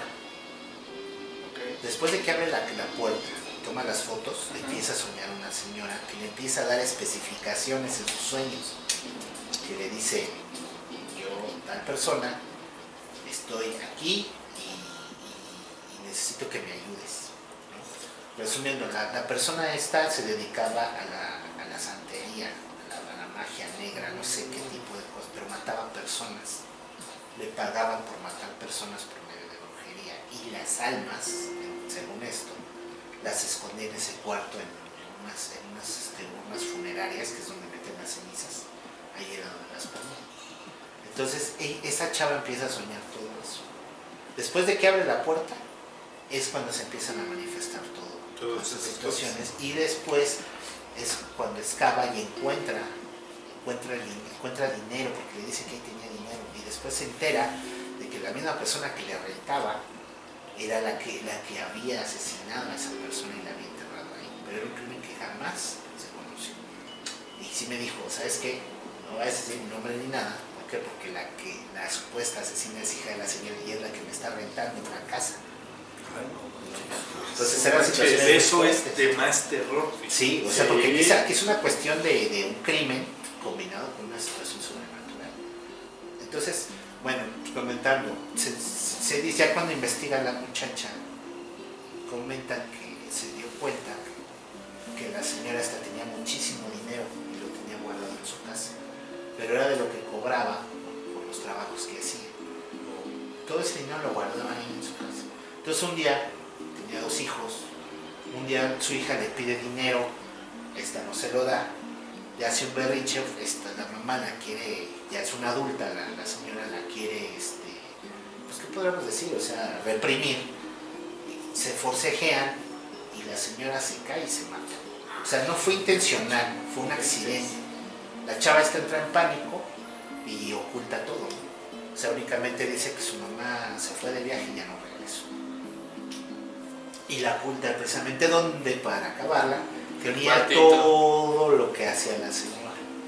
Okay. Después de que abre la, la puerta, toma las fotos, Ajá. empieza a soñar a una señora que le empieza a dar especificaciones en sus sueños. Que le dice, yo, tal persona, estoy aquí y, y- y necesito que me ayudes, ¿no? Resumiendo, la, la persona esta se dedicaba a la, a la santería, a la, a la magia negra, no sé qué tipo de cosas, pero mataba personas. Le pagaban por matar personas por medio de brujería, y las almas, según esto, las escondían en ese cuarto en, en unas, en unas este, urnas funerarias, que es donde meten las cenizas. Ahí era donde las ponían. Entonces e- esa chava empieza a soñar todo eso. Después de que abre la puerta es cuando se empiezan a manifestar todo, Todas todas esas esas situaciones, y después es cuando excava y encuentra encuentra, el, encuentra dinero, porque le dice que ahí tenía dinero, y después se entera de que la misma persona que le rentaba era la que, la que había asesinado a esa persona y la había enterrado ahí, pero era un crimen que jamás se conoció. Y sí me dijo, ¿sabes qué? No vas a decir mi nombre ni nada. ¿Por qué? Porque la que la supuesta asesina es hija de la señora y es la que me está rentando una casa. Entonces eran situaciones muy Eso es fuertes. de más terror. Sí, o sea, Sí. porque quizá que es una cuestión de, de un crimen combinado con una situación sobrenatural. Entonces, bueno, comentando, se, se dice, ya cuando investiga la muchacha, comentan que se dio cuenta que la señora esta tenía muchísimo dinero y lo tenía guardado en su casa, pero era de lo que cobraba por los trabajos que hacía. Todo ese dinero lo guardaba ahí en su casa. Entonces Entonces un día, tenía dos hijos, un día su hija le pide dinero, esta no se lo da, le hace un berrinche, esta, la mamá la quiere, ya es una adulta, la, la señora la quiere, este, pues qué podríamos decir, o sea, reprimir, se forcejean y la señora se cae y se mata. O sea, no fue intencional, fue un accidente. La chava está entra en pánico y oculta todo, ¿no? O sea, únicamente dice que su mamá se fue de viaje y ya no regresó. Y la oculta precisamente donde, para acabarla, tenía todo lo que hacía la señora.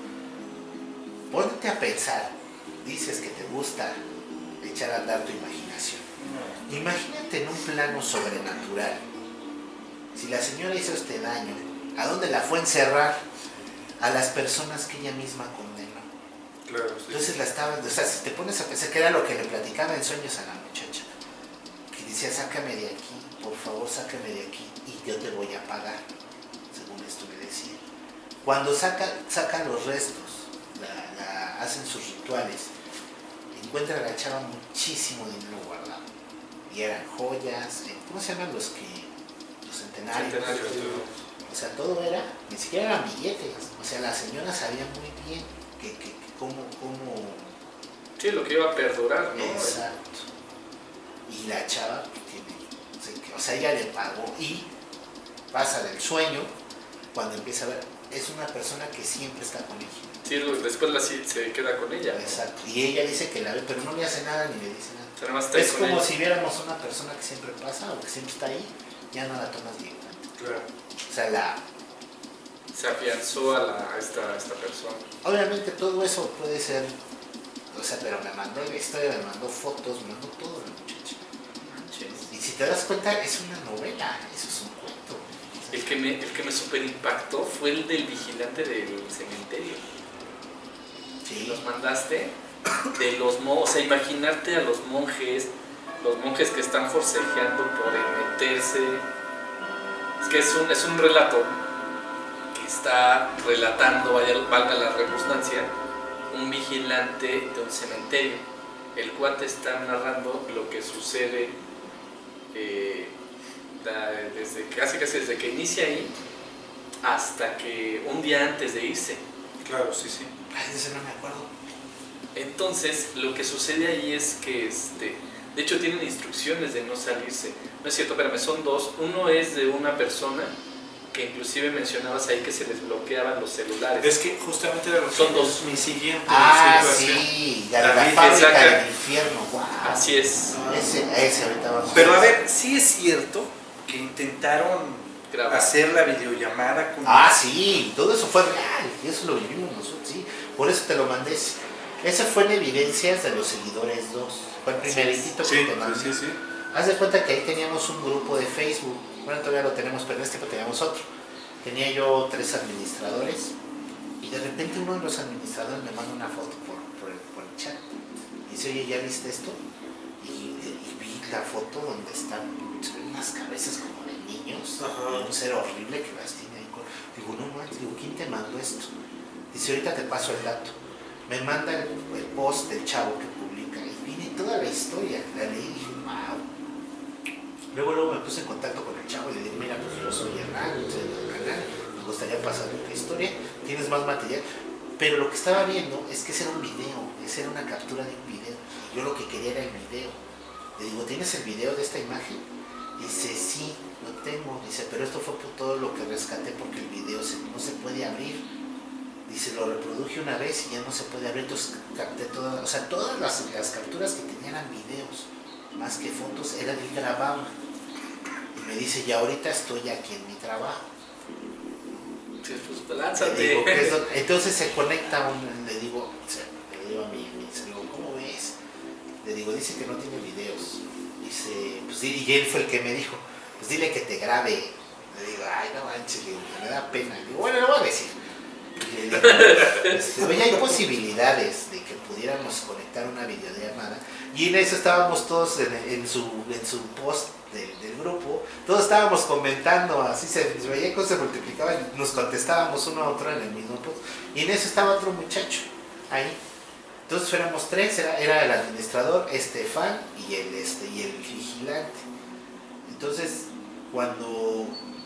Ponte a pensar, dices que te gusta echar a andar tu imaginación. Imagínate en un plano sobrenatural. Si la señora hizo este daño, ¿a dónde la fue a encerrar? A las personas que ella misma condenó. Claro, sí. Entonces la estaba, o sea, si te pones a pensar, que era lo que le platicaba en sueños a la muchacha, que decía, sácame de aquí, por favor, sácame de aquí y yo te voy a pagar, según esto le decía. Cuando saca, saca los restos, la, la, hacen sus rituales, encuentra a la chava muchísimo dinero guardado. Y eran joyas, ¿cómo se llaman los que? Los centenarios. Centenarios. O sea, todo era, ni siquiera eran billetes. O sea, la señora sabía muy bien que, que, que cómo, cómo... Sí, lo que iba a perdurar, ¿no? Exacto. Y la chava pues, tiene, o sea, ella le pagó y pasa del sueño, cuando empieza a ver, es una persona que siempre está con ella. Sí, después la, se queda con ella, ¿no? Exacto. Y ella dice que la ve, pero no le hace nada ni le dice nada. O sea, nada más está es con como ella. si viéramos una persona que siempre pasa o que siempre está ahí, ya no la tomas bien. Claro. O sea, la... Se afianzó a, la, a, esta, a esta persona. Obviamente todo eso puede ser, o sea, pero me mandó la historia, me mandó fotos, me mandó todo la muchacha. Y si te das cuenta, es una novela, eso es un cuento. O sea, El que me, el que me super impactó fue el del vigilante del cementerio. sí. Los mandaste de los monjes, o sea, imaginarte a los monjes, los monjes que están forcejeando por meterse. Es que es un, es un relato que está relatando, vaya, valga la redundancia, un vigilante de un cementerio. El cuate está narrando lo que sucede eh, da, desde casi casi desde que inicia ahí hasta que un día antes de irse. Claro, sí, sí. Ay, de ese no me acuerdo. Entonces, lo que sucede ahí es que, este, de hecho, tienen instrucciones de no salirse. No es cierto, espérame, son dos. Uno es de una persona que inclusive mencionabas ahí que se desbloqueaban los celulares. Es que justamente era lo que Son dos. mi siguiente Ah, situación. sí, la, la David, fábrica exacto. del infierno, wow. Así es. Ese, ese ahorita vamos Pero a ver, sí es cierto que intentaron Grabar. hacer la videollamada con... Ah, sí, todo eso fue real, y eso lo vivimos nosotros, sí. Por eso te lo mandé. Ese fue en Evidencias de los Seguidores dos. Fue el primeritito Sí, que te mandé. sí, sí, sí. Haz de cuenta que ahí teníamos un grupo de Facebook. Bueno, todavía lo tenemos, pero en este tiempo teníamos otro. Tenía yo tres administradores y de repente uno de los administradores me manda una foto por, por, el, por el chat. Y dice, oye, ¿ya viste esto? Y, y vi la foto donde están unas cabezas como de niños. Ajá. Y un ser horrible que las tiene ahí. Con... Digo, no manches, digo, ¿quién te mandó esto? Dice, ahorita te paso el dato. Me manda el, el post del chavo que publica y viene toda la historia. La leí y dije, wow. Luego, luego me puse en contacto con el chavo y le dije, mira, pues yo soy Hernán, soy del canal, me gustaría pasar la historia, tienes más material. Pero lo que estaba viendo es que ese era un video, esa era una captura de un video. Y yo lo que quería era el video. Le digo, ¿tienes el video de esta imagen? Dice, sí, lo tengo. Dice, pero esto fue por todo lo que rescaté porque el video se, no se puede abrir. Dice, lo reproduje una vez y ya no se puede abrir. Entonces capté todas, o sea, todas las, las capturas que tenían eran videos. Más que fotos, era el grabado. Y me dice, ya ahorita estoy aquí en mi trabajo. Sí, pues lánzate. Le digo, ¿qué es lo? Entonces se conecta, un, le digo, o sea, le digo a mi, mi le digo, ¿cómo ves? Le digo, dice que no tiene videos. Dice, pues y él fue el que me dijo, pues dile que te grabe. Le digo, ay, no manches, digo, me da pena. Le digo, bueno, le voy a decir. Y le digo, este, oye, hay posibilidades de que pudiéramos conectar una videollamada. Y en eso estábamos todos en, en, su, en su post del, del grupo, todos estábamos comentando, así se veía cómo se multiplicaba y nos contestábamos uno a otro en el mismo post. Y en eso estaba otro muchacho ahí. Entonces éramos tres, era, era el administrador, Estefan y el, este, y el vigilante. Entonces, cuando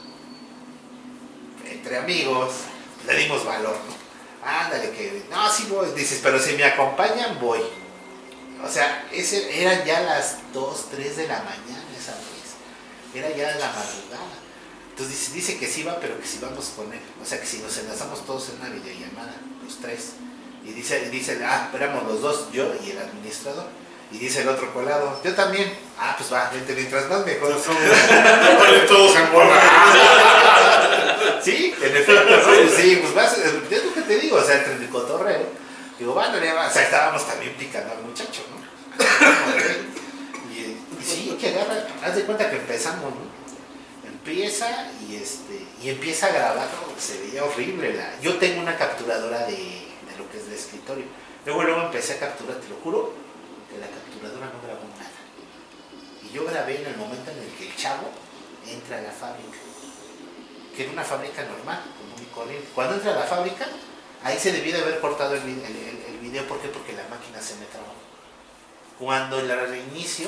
entre amigos le dimos valor, ¿no? Ándale, que no, sí voy. Dices, pero si me acompañan, voy. O sea, ese, eran ya las dos, tres de la mañana esa vez. Era ya la madrugada. Entonces dice, dice que sí va, pero que sí vamos con él. O sea, que si nos enlazamos todos en una videollamada, los tres. Y dice, dice, ah, esperamos los dos, yo y el administrador. Y dice el otro colado, yo también. Ah, pues va, vente, mientras más mejor. Todos en bola. Sí, en efecto, ¿no? Pues sí, pues vas, es lo que te digo, o sea, entre el cotorreo. Digo, bueno, o sea, estábamos también picando al muchacho, ¿no? y, y sí, que agarra, haz de cuenta que empezamos, ¿no? Empieza y este y empieza a grabar, ¿no? Se veía horrible. La, yo tengo una capturadora de, de lo que es de escritorio. Luego, luego empecé a capturar, te lo juro, que la capturadora no grabó nada. Y yo grabé en el momento en el que el chavo entra a la fábrica, que era una fábrica normal, común y corriente. Cuando entra a la fábrica, ahí se debió de haber cortado el, el, el, el video. ¿Por qué? Porque la máquina se me trabó. Cuando la reinicio,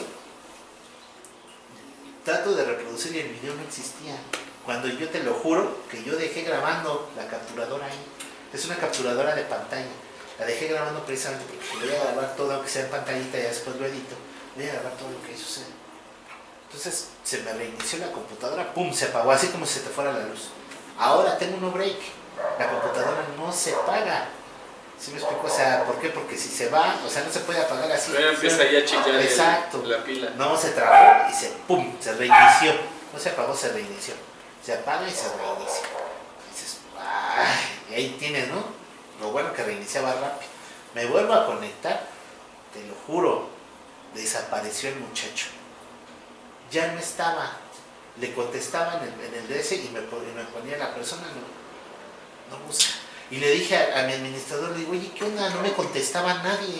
trato de reproducir y el video no existía. Cuando yo te lo juro que yo dejé grabando la capturadora ahí. Es una capturadora de pantalla. La dejé grabando precisamente porque voy a grabar todo, aunque sea en pantallita, y después lo edito. Voy a grabar todo lo que ahí sucede. Entonces se me reinició la computadora, pum, se apagó, así como si se te fuera la luz. Ahora tengo un no break. La computadora no se apaga. ¿Sí me explico? O sea, ¿por qué? Porque si se va, o sea, no se puede apagar así. Pero empieza ya a chillar. Exacto. La pila. No, se trabó y se pum, se reinició. No se apagó, se reinició. Se apaga y se reinicia. Y dices, ay, y ahí tienes, ¿no? Lo bueno que reiniciaba rápido. Me vuelvo a conectar, te lo juro, desapareció el muchacho. Ya no estaba. Le contestaba en el, en el D S y me, y me ponía la persona, no, no usa. Y le dije a, a mi administrador, le digo, oye, ¿qué onda? No me contestaba nadie.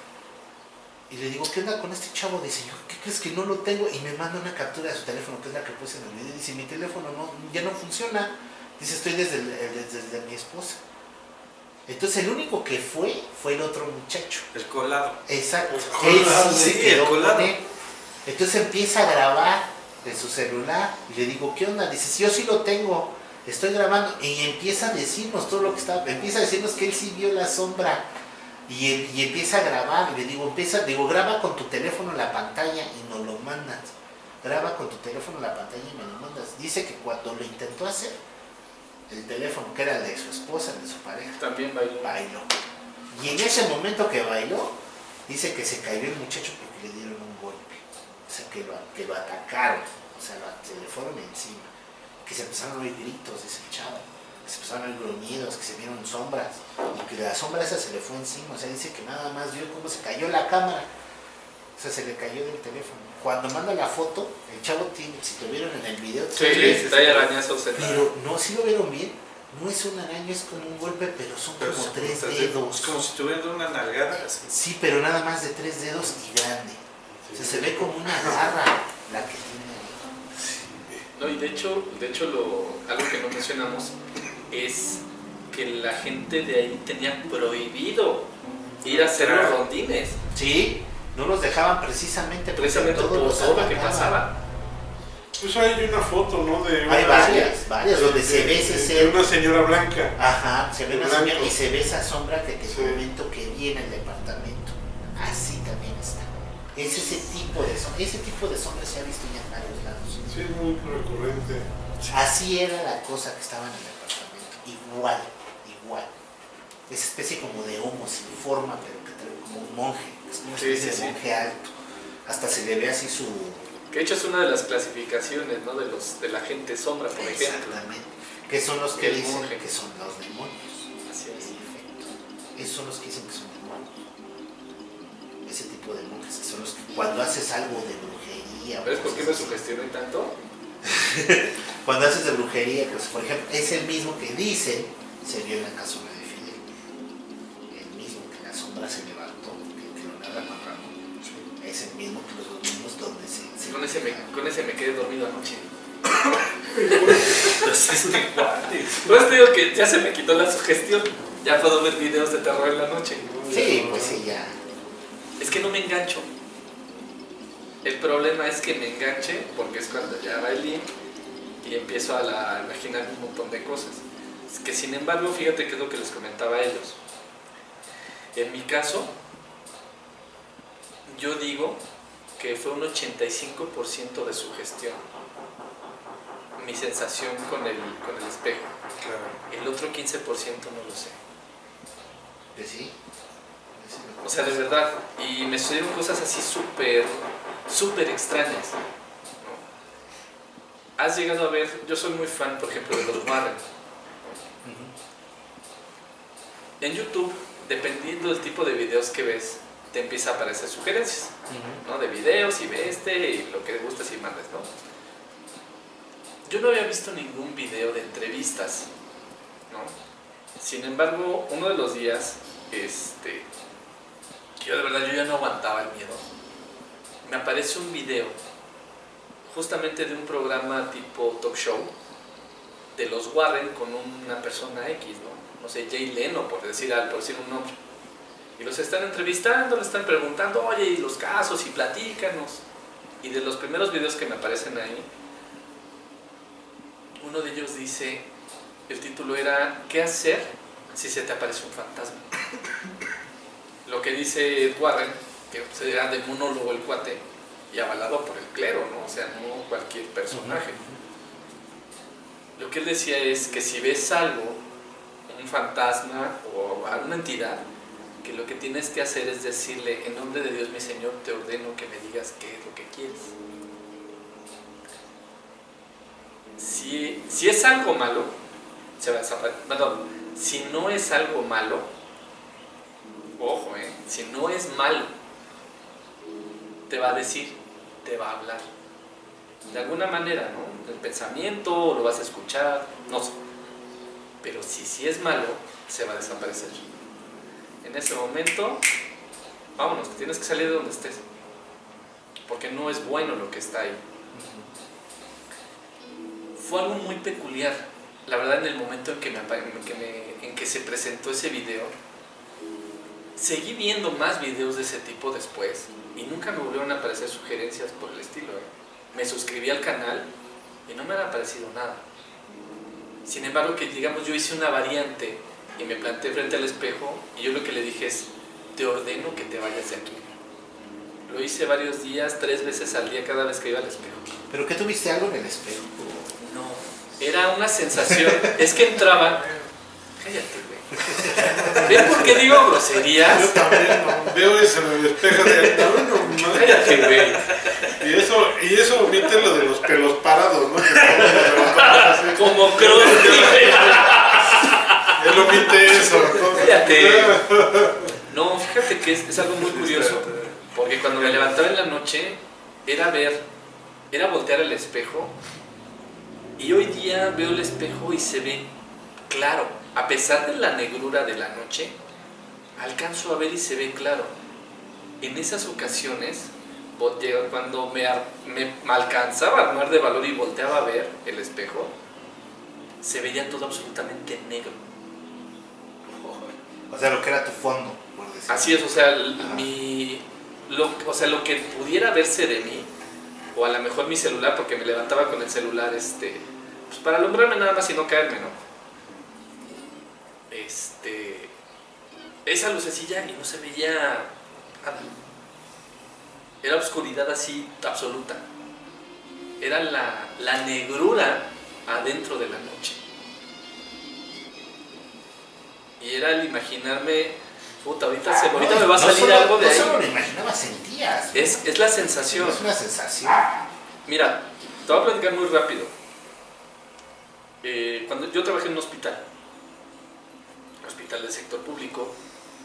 Y le digo, ¿qué onda con este chavo? Dice, yo, ¿qué crees que no lo tengo? Y me manda una captura de su teléfono, que es la que puse en el video. Y dice, mi teléfono no, ya no funciona. Dice, estoy desde, el, desde, desde mi esposa. Entonces el único que fue, fue el otro muchacho. El colado. Exacto. El colado, Él sí, sí, se quedó el colado. con él. Entonces empieza a grabar de su celular. Y le digo, ¿qué onda? Dice, sí, yo sí lo tengo. Estoy grabando. Y empieza a decirnos todo lo que está. Empieza a decirnos que él sí vio la sombra. Y, él, y empieza a grabar. Y le digo, empieza, digo, graba con tu teléfono la pantalla y nos lo mandas. Graba con tu teléfono la pantalla y me lo mandas. Dice que cuando lo intentó hacer, el teléfono que era de su esposa, de su pareja, también bailó. bailó. Y en ese momento que bailó, dice que se cayó el muchacho porque le dieron un golpe. O sea, que lo, que lo atacaron. O sea, lo, se le fueron encima. Que se empezaron a oír gritos, dice el chavo. Que se empezaron a oír gruñidos, que se vieron sombras. Y que la sombra esa se le fue encima. O sea, dice que nada más vio cómo se cayó la cámara. O sea, se le cayó del teléfono. Cuando manda la foto, el chavo tiene, si lo vieron en el video, sí, sí, trae arañazos. Pero no, si lo vieron bien, no es una araña, es como un golpe, pero son pero como tres dedos. Es como si tuvieran una nalgada. Así. Sí, pero nada más de tres dedos y grande. O sea, se ve como una garra la que tiene ahí. No, y de hecho, de hecho lo, algo que no mencionamos es que la gente de ahí tenía prohibido ir a hacer los rondines. Sí. No los dejaban precisamente, precisamente por todo lo que pasaba. Pues hay una foto, ¿no? De hay varias, varias, donde de, se ve ese de, ser. De una señora blanca. Ajá, se ve una señora y se ve esa sombra que te sí. comento que vi en el departamento. Así también está. Es ese tipo de sombra. Ese tipo de sombra se ha visto ya en varios lados. Sí, es muy recurrente. Así era la cosa que estaba en el departamento. Igual, igual. Esa especie como de humo sin forma, pero que trae como un monje. Es una especie sí, sí, de monje sí. alto. Hasta se le ve así su... Que de hecho es una de las clasificaciones, ¿no? De los de la gente sombra, por ejemplo. Exactamente. Que son los que el dicen monje. que son los demonios. Así es. En efecto. Esos son los que dicen que son demonios. Ese tipo de monjes que son los que cuando haces algo de brujería... ¿Ves por qué me sugestioné tanto? Cuando haces de brujería, pues por ejemplo, es el mismo que dicen se vio en la casona de Fidel. El mismo que la sombra se levantó, que, que lo narra Juan Ramón. Sí. Es el mismo que los dos mismos donde se... se con, ese me, con ese me quedé dormido anoche. Entonces, Por eso te digo que ya se me quitó la sugestión. Ya puedo ver videos de terror en la noche. Sí, pues sí, ya. Es que no me engancho. El problema es que me enganche porque es cuando ya va el link y empiezo a, la, a imaginar un montón de cosas. Es que sin embargo, fíjate que es lo que les comentaba a ellos. En mi caso, yo digo que fue un ochenta y cinco por ciento de sugestión. Mi sensación con el, con el espejo. Claro. El otro quince por ciento no lo sé. ¿Que sí? O sea, de verdad. Y me sucedieron cosas así súper, súper extrañas. ¿No? Has llegado a ver, yo soy muy fan, por ejemplo, de los Warren. Uh-huh. En YouTube, dependiendo del tipo de videos que ves, te empieza a aparecer sugerencias, uh-huh. ¿no? De videos y ve este y lo que gustes y mandes, ¿no? Yo no había visto ningún video de entrevistas, ¿no? Sin embargo, uno de los días, este, yo de verdad yo ya no aguantaba el miedo. Me aparece un video, justamente de un programa tipo talk show, de los Warren con una persona X, ¿no? No sé, Jay Leno, por decir, por decir un nombre. Y los están entrevistando, le están preguntando, oye, y los casos, y platícanos. Y de los primeros videos que me aparecen ahí, uno de ellos dice, el título era, ¿qué hacer si se te aparece un fantasma? Lo que dice Ed Warren, que era de monólogo el cuate, y avalado por el clero, ¿no? O sea, no cualquier personaje. Lo que él decía es que si ves algo, un fantasma o alguna entidad, que lo que tienes que hacer es decirle, en nombre de Dios mi Señor, te ordeno que me digas qué es lo que quieres. Si, si es algo malo, se va a desaparecer. Perdón, si no es algo malo, ojo, eh, si no es malo, te va a decir, te va a hablar. De alguna manera, ¿no? El pensamiento, lo vas a escuchar, no sé. Pero si sí es malo, se va a desaparecer. En ese momento, vámonos, tienes que salir de donde estés. Porque no es bueno lo que está ahí. Fue algo muy peculiar. La verdad, en el momento en que, me, que me, en que se presentó ese video, seguí viendo más videos de ese tipo después y nunca me volvieron a aparecer sugerencias por el estilo. ¿eh? Me suscribí al canal y no me ha aparecido nada. Sin embargo, que digamos yo hice una variante y me planté frente al espejo y yo lo que le dije es, te ordeno que te vayas de aquí. Lo hice varios días, tres veces al día cada vez que iba al espejo. ¿Pero qué tuviste algo en el espejo? No, era una sensación, es que entraba, cállate güey, ¿ven por qué digo groserías? Yo también no, veo eso en el espejo de no, no, cállate güey. Y eso, y eso omite lo de los pelos parados, ¿no? Como Krusty, güey. Él omite eso. Cállate. No, fíjate que es, es algo muy curioso, porque cuando me levantaba en la noche, era ver, era voltear el espejo, y hoy día veo el espejo y se ve claro, a pesar de la negrura de la noche, alcanzo a ver y se ve claro. En esas ocasiones, cuando me, me, me alcanzaba a armar de valor y volteaba a ver el espejo, se veía todo absolutamente negro. O sea, lo que era tu fondo, por decirlo. Así es, o sea, mi, lo, o sea, lo que pudiera verse de mí, o a lo mejor mi celular, porque me levantaba con el celular, este, pues para alumbrarme nada más y no caerme, ¿no? Este, esa lucecilla y no se veía nada. Era oscuridad así absoluta. Era la, la negrura adentro de la noche. Y era el imaginarme, puta, ahorita, se, ahorita me va a salir no solo, algo de no ahí. No solo lo imaginabas, sentías. ¿no? Es, es la sensación. Es una sensación. Mira, te voy a platicar muy rápido. Eh, cuando yo trabajé en un hospital, hospital del sector público,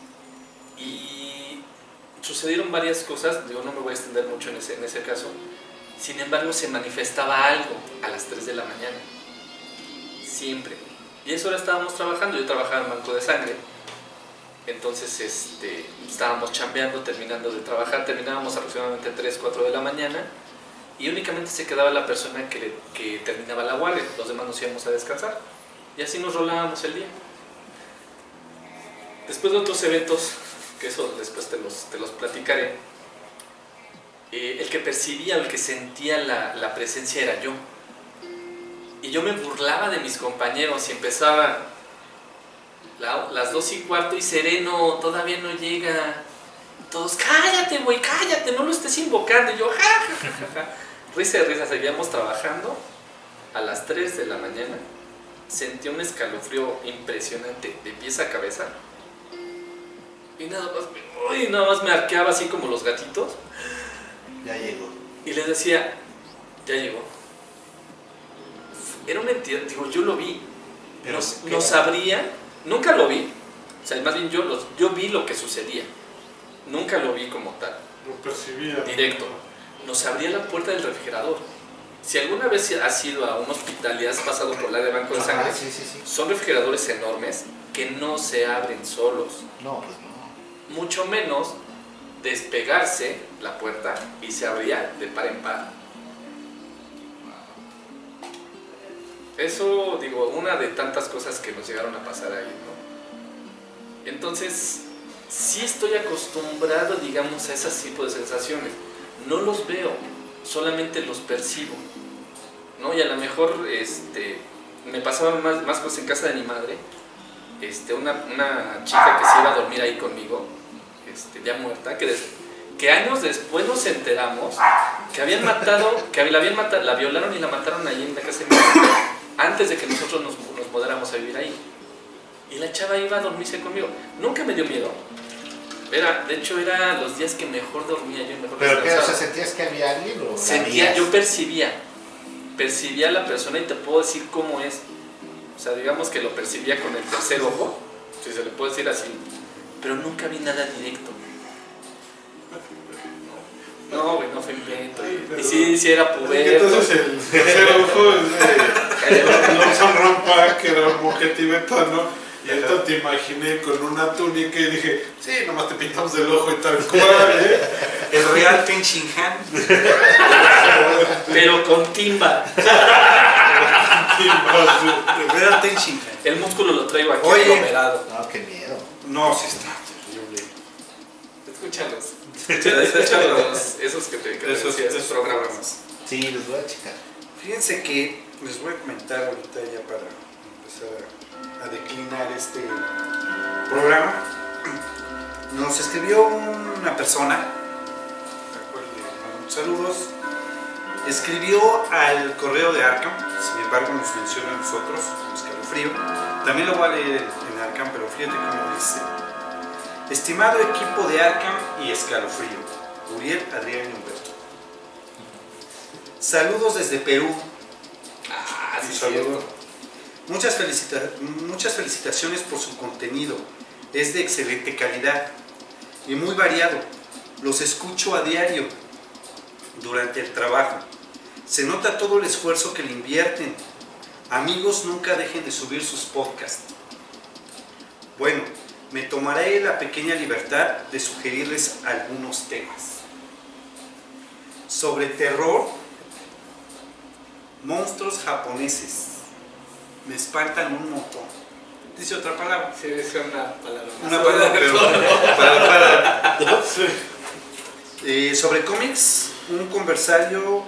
y sucedieron varias cosas, digo, no me voy a extender mucho en ese, en ese caso. Sin embargo, se manifestaba algo a las tres de la mañana. Siempre. Y a esa hora estábamos trabajando, yo trabajaba en banco de sangre. Entonces este, estábamos chambeando, terminando de trabajar, terminábamos aproximadamente tres, cuatro de la mañana y únicamente se quedaba la persona que, le, que terminaba la guardia, los demás nos íbamos a descansar y así nos rolábamos el día. Después de otros eventos, que eso después te los, te los platicaré, eh, el que percibía o el que sentía la, la presencia era yo. Y yo me burlaba de mis compañeros y empezaba la, las dos y cuarto y sereno, todavía no llega. Todos, cállate, güey, cállate, no lo estés invocando. Y yo, ja, ja, ja, ja, ja. Risa y risa, seguíamos trabajando. A las tres de la mañana sentí un escalofrío impresionante de pies a cabeza. Y nada más, uy, nada más me arqueaba así como los gatitos. Ya llegó. Y les decía, ya llegó. Era una entidad, digo, yo lo vi. Pero No, no sabría, nunca lo vi. O sea, más bien yo, los, yo vi lo que sucedía. Nunca lo vi como tal. Lo percibía. Directo. Nos abría la puerta del refrigerador. Si alguna vez has ido a un hospital y has pasado por la de banco de sangre, Ah, sí, sí, sí. son refrigeradores enormes que no se abren solos. No, pues no. Mucho menos despegarse la puerta y se abría de par en par. Eso, digo, una de tantas cosas que nos llegaron a pasar ahí, ¿no? Entonces, sí estoy acostumbrado, digamos, a ese tipo de sensaciones. No los veo, solamente los percibo, ¿no? Y a lo mejor este, me pasaban más, más cosas en casa de mi madre. Este, una, una chica que se iba a dormir ahí conmigo, este, ya muerta, que, des, que años después nos enteramos que habían matado, que la habían matado, la violaron y la mataron ahí en la casa de mi madre, antes de que nosotros nos, nos mudáramos a vivir ahí. Y la chava iba a dormirse conmigo. Nunca me dio miedo. Era, de hecho, era los días que mejor dormía yo, mejor ¿Pero qué? O descansaba. sea, ¿sentías que había alguien o la Sentía, veías? yo percibía, percibía a la persona y te puedo decir cómo es. O sea, digamos que lo percibía con el tercer ojo, si se le puede decir así, pero nunca vi nada directo. No, güey, no fue invento. Y, y sí, sí era puberto. Entonces el tercer ojo es de Lawson Rampa, que era un monje tibetano. Y esto te imaginé con una túnica y dije, sí, nomás te pintamos el ojo y tal cual, ¿eh? El real Ten Shin Han. Pero con timba. El real Ten Shin Han. El músculo lo traigo aquí Oye. aglomerado. No, qué miedo. No, sí está terrible. Escúchalos. Escúchalos, esos que te que Esos, decía, esos esos programas. programas. Sí, los voy a checar. Fíjense que les voy a comentar ahorita ya para empezar a, a declinar este programa. Nos escribió una persona, a cual le mando saludos, escribió al correo de Arkham, sin embargo nos menciona a nosotros, Escalofrío. También lo voy a leer en Arkham, pero fíjate cómo dice. Estimado equipo de Arkham y Escalofrío, Uriel, Adrián y Humberto. Saludos desde Perú. Ah, sí, Un sí. saludo. Muchas, felicita muchas felicitaciones por su contenido. Es de excelente calidad y muy variado. Los escucho a diario durante el trabajo. Se nota todo el esfuerzo que le invierten. Amigos, nunca dejen de subir sus podcasts. Bueno, me tomaré la pequeña libertad de sugerirles algunos temas. Sobre terror, monstruos japoneses. Me espantan un montón. Dice otra palabra. Sí, es una palabra más. Una palabra, pero para, para, ¿no? Eh, sobre cómics, un conversario,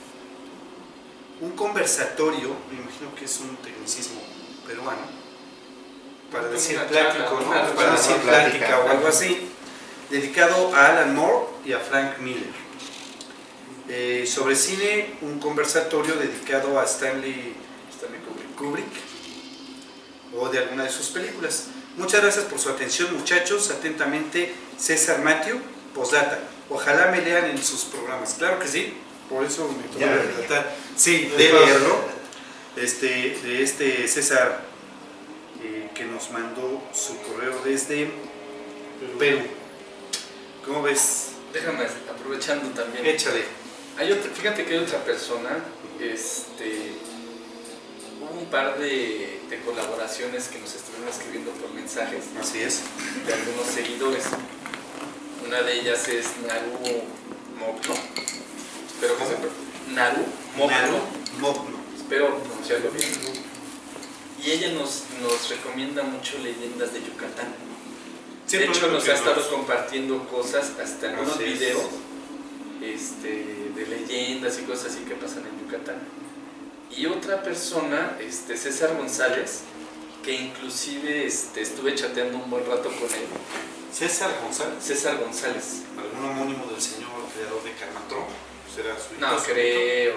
un conversatorio, me imagino que es un tecnicismo peruano, para decir Una plático, charla, ¿no? una Para charla, decir una plática plática. o algo así, dedicado a Alan Moore y a Frank Miller. Eh, sobre cine, un conversatorio dedicado a Stanley, Stanley Kubrick, Kubrick o de alguna de sus películas. Muchas gracias por su atención, muchachos. Atentamente, César Matthew. Postdata. Ojalá me lean en sus programas. Claro que sí. Por eso me tomé Ya la lo leí. libertad. Sí, de leerlo. Este, de este César eh, que nos mandó su correo desde Perú. ¿Cómo ves? Déjame, aprovechando también. Échale. Hay otra, fíjate que hay otra persona, este, hubo un par de, de colaboraciones que nos estuvieron escribiendo por mensajes Así es. de algunos seguidores. Una de ellas es Naru Mogno. Espero que se Naru Mogno. Naru Mogno. Espero pronunciarlo bien. Y ella nos, nos recomienda mucho leyendas de Yucatán. Sí, de pero hecho, creo nos que ha estado nos- compartiendo cosas, hasta algunos Así es. videos. este, de leyendas y cosas así que pasan en Yucatán. Y otra persona, este, César González, que inclusive este, estuve chateando un buen rato con él. César González. César González. ¿Algún homónimo del señor creador de Carmatrón? ¿Será su hijo? No, creo.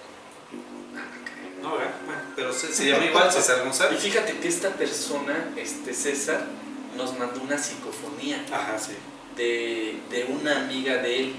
No, ¿verdad? Bueno, pero se, se llama igual César González. Y fíjate que esta persona, este César, nos mandó una psicofonía. Ajá, sí. De, de una amiga de él.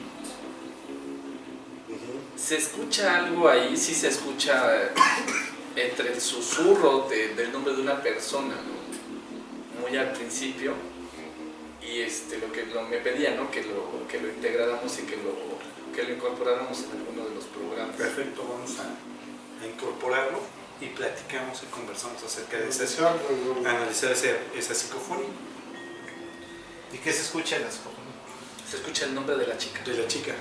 Uh-huh. Se escucha algo ahí, sí se escucha entre el susurro de, del nombre de una persona, ¿no? Muy al principio. Y este, lo que lo, me pedía, ¿no? Que lo, que lo integráramos y que lo, que lo incorporáramos en alguno de los programas. Perfecto, vamos a, a incorporarlo y platicamos y conversamos acerca de esa, analizar ese, esa psicofonía. ¿Y qué se escucha en la psicofonía? Se escucha el nombre de la chica. De la chica.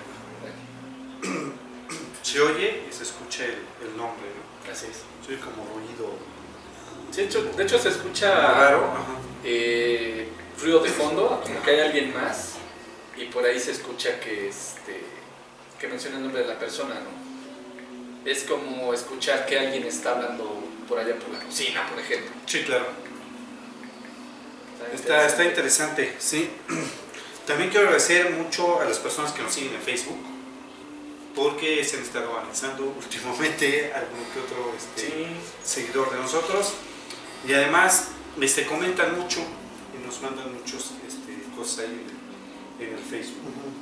Se oye y se escucha el, el nombre, ¿no? Así es. Se oye como ruido. Sí, de, hecho, de hecho se escucha raro, eh, ruido de fondo, como que hay alguien más, y por ahí se escucha que, este, que menciona el nombre de la persona, ¿no? Es como escuchar que alguien está hablando por allá por la cocina, por ejemplo. Sí, claro. Está, está interesante, sí. También quiero agradecer mucho a las personas que nos siguen en Facebook, porque se han estado analizando últimamente algún que otro este, sí. seguidor de nosotros, y además este, comentan mucho y nos mandan muchos este, cosas ahí en, en el Facebook.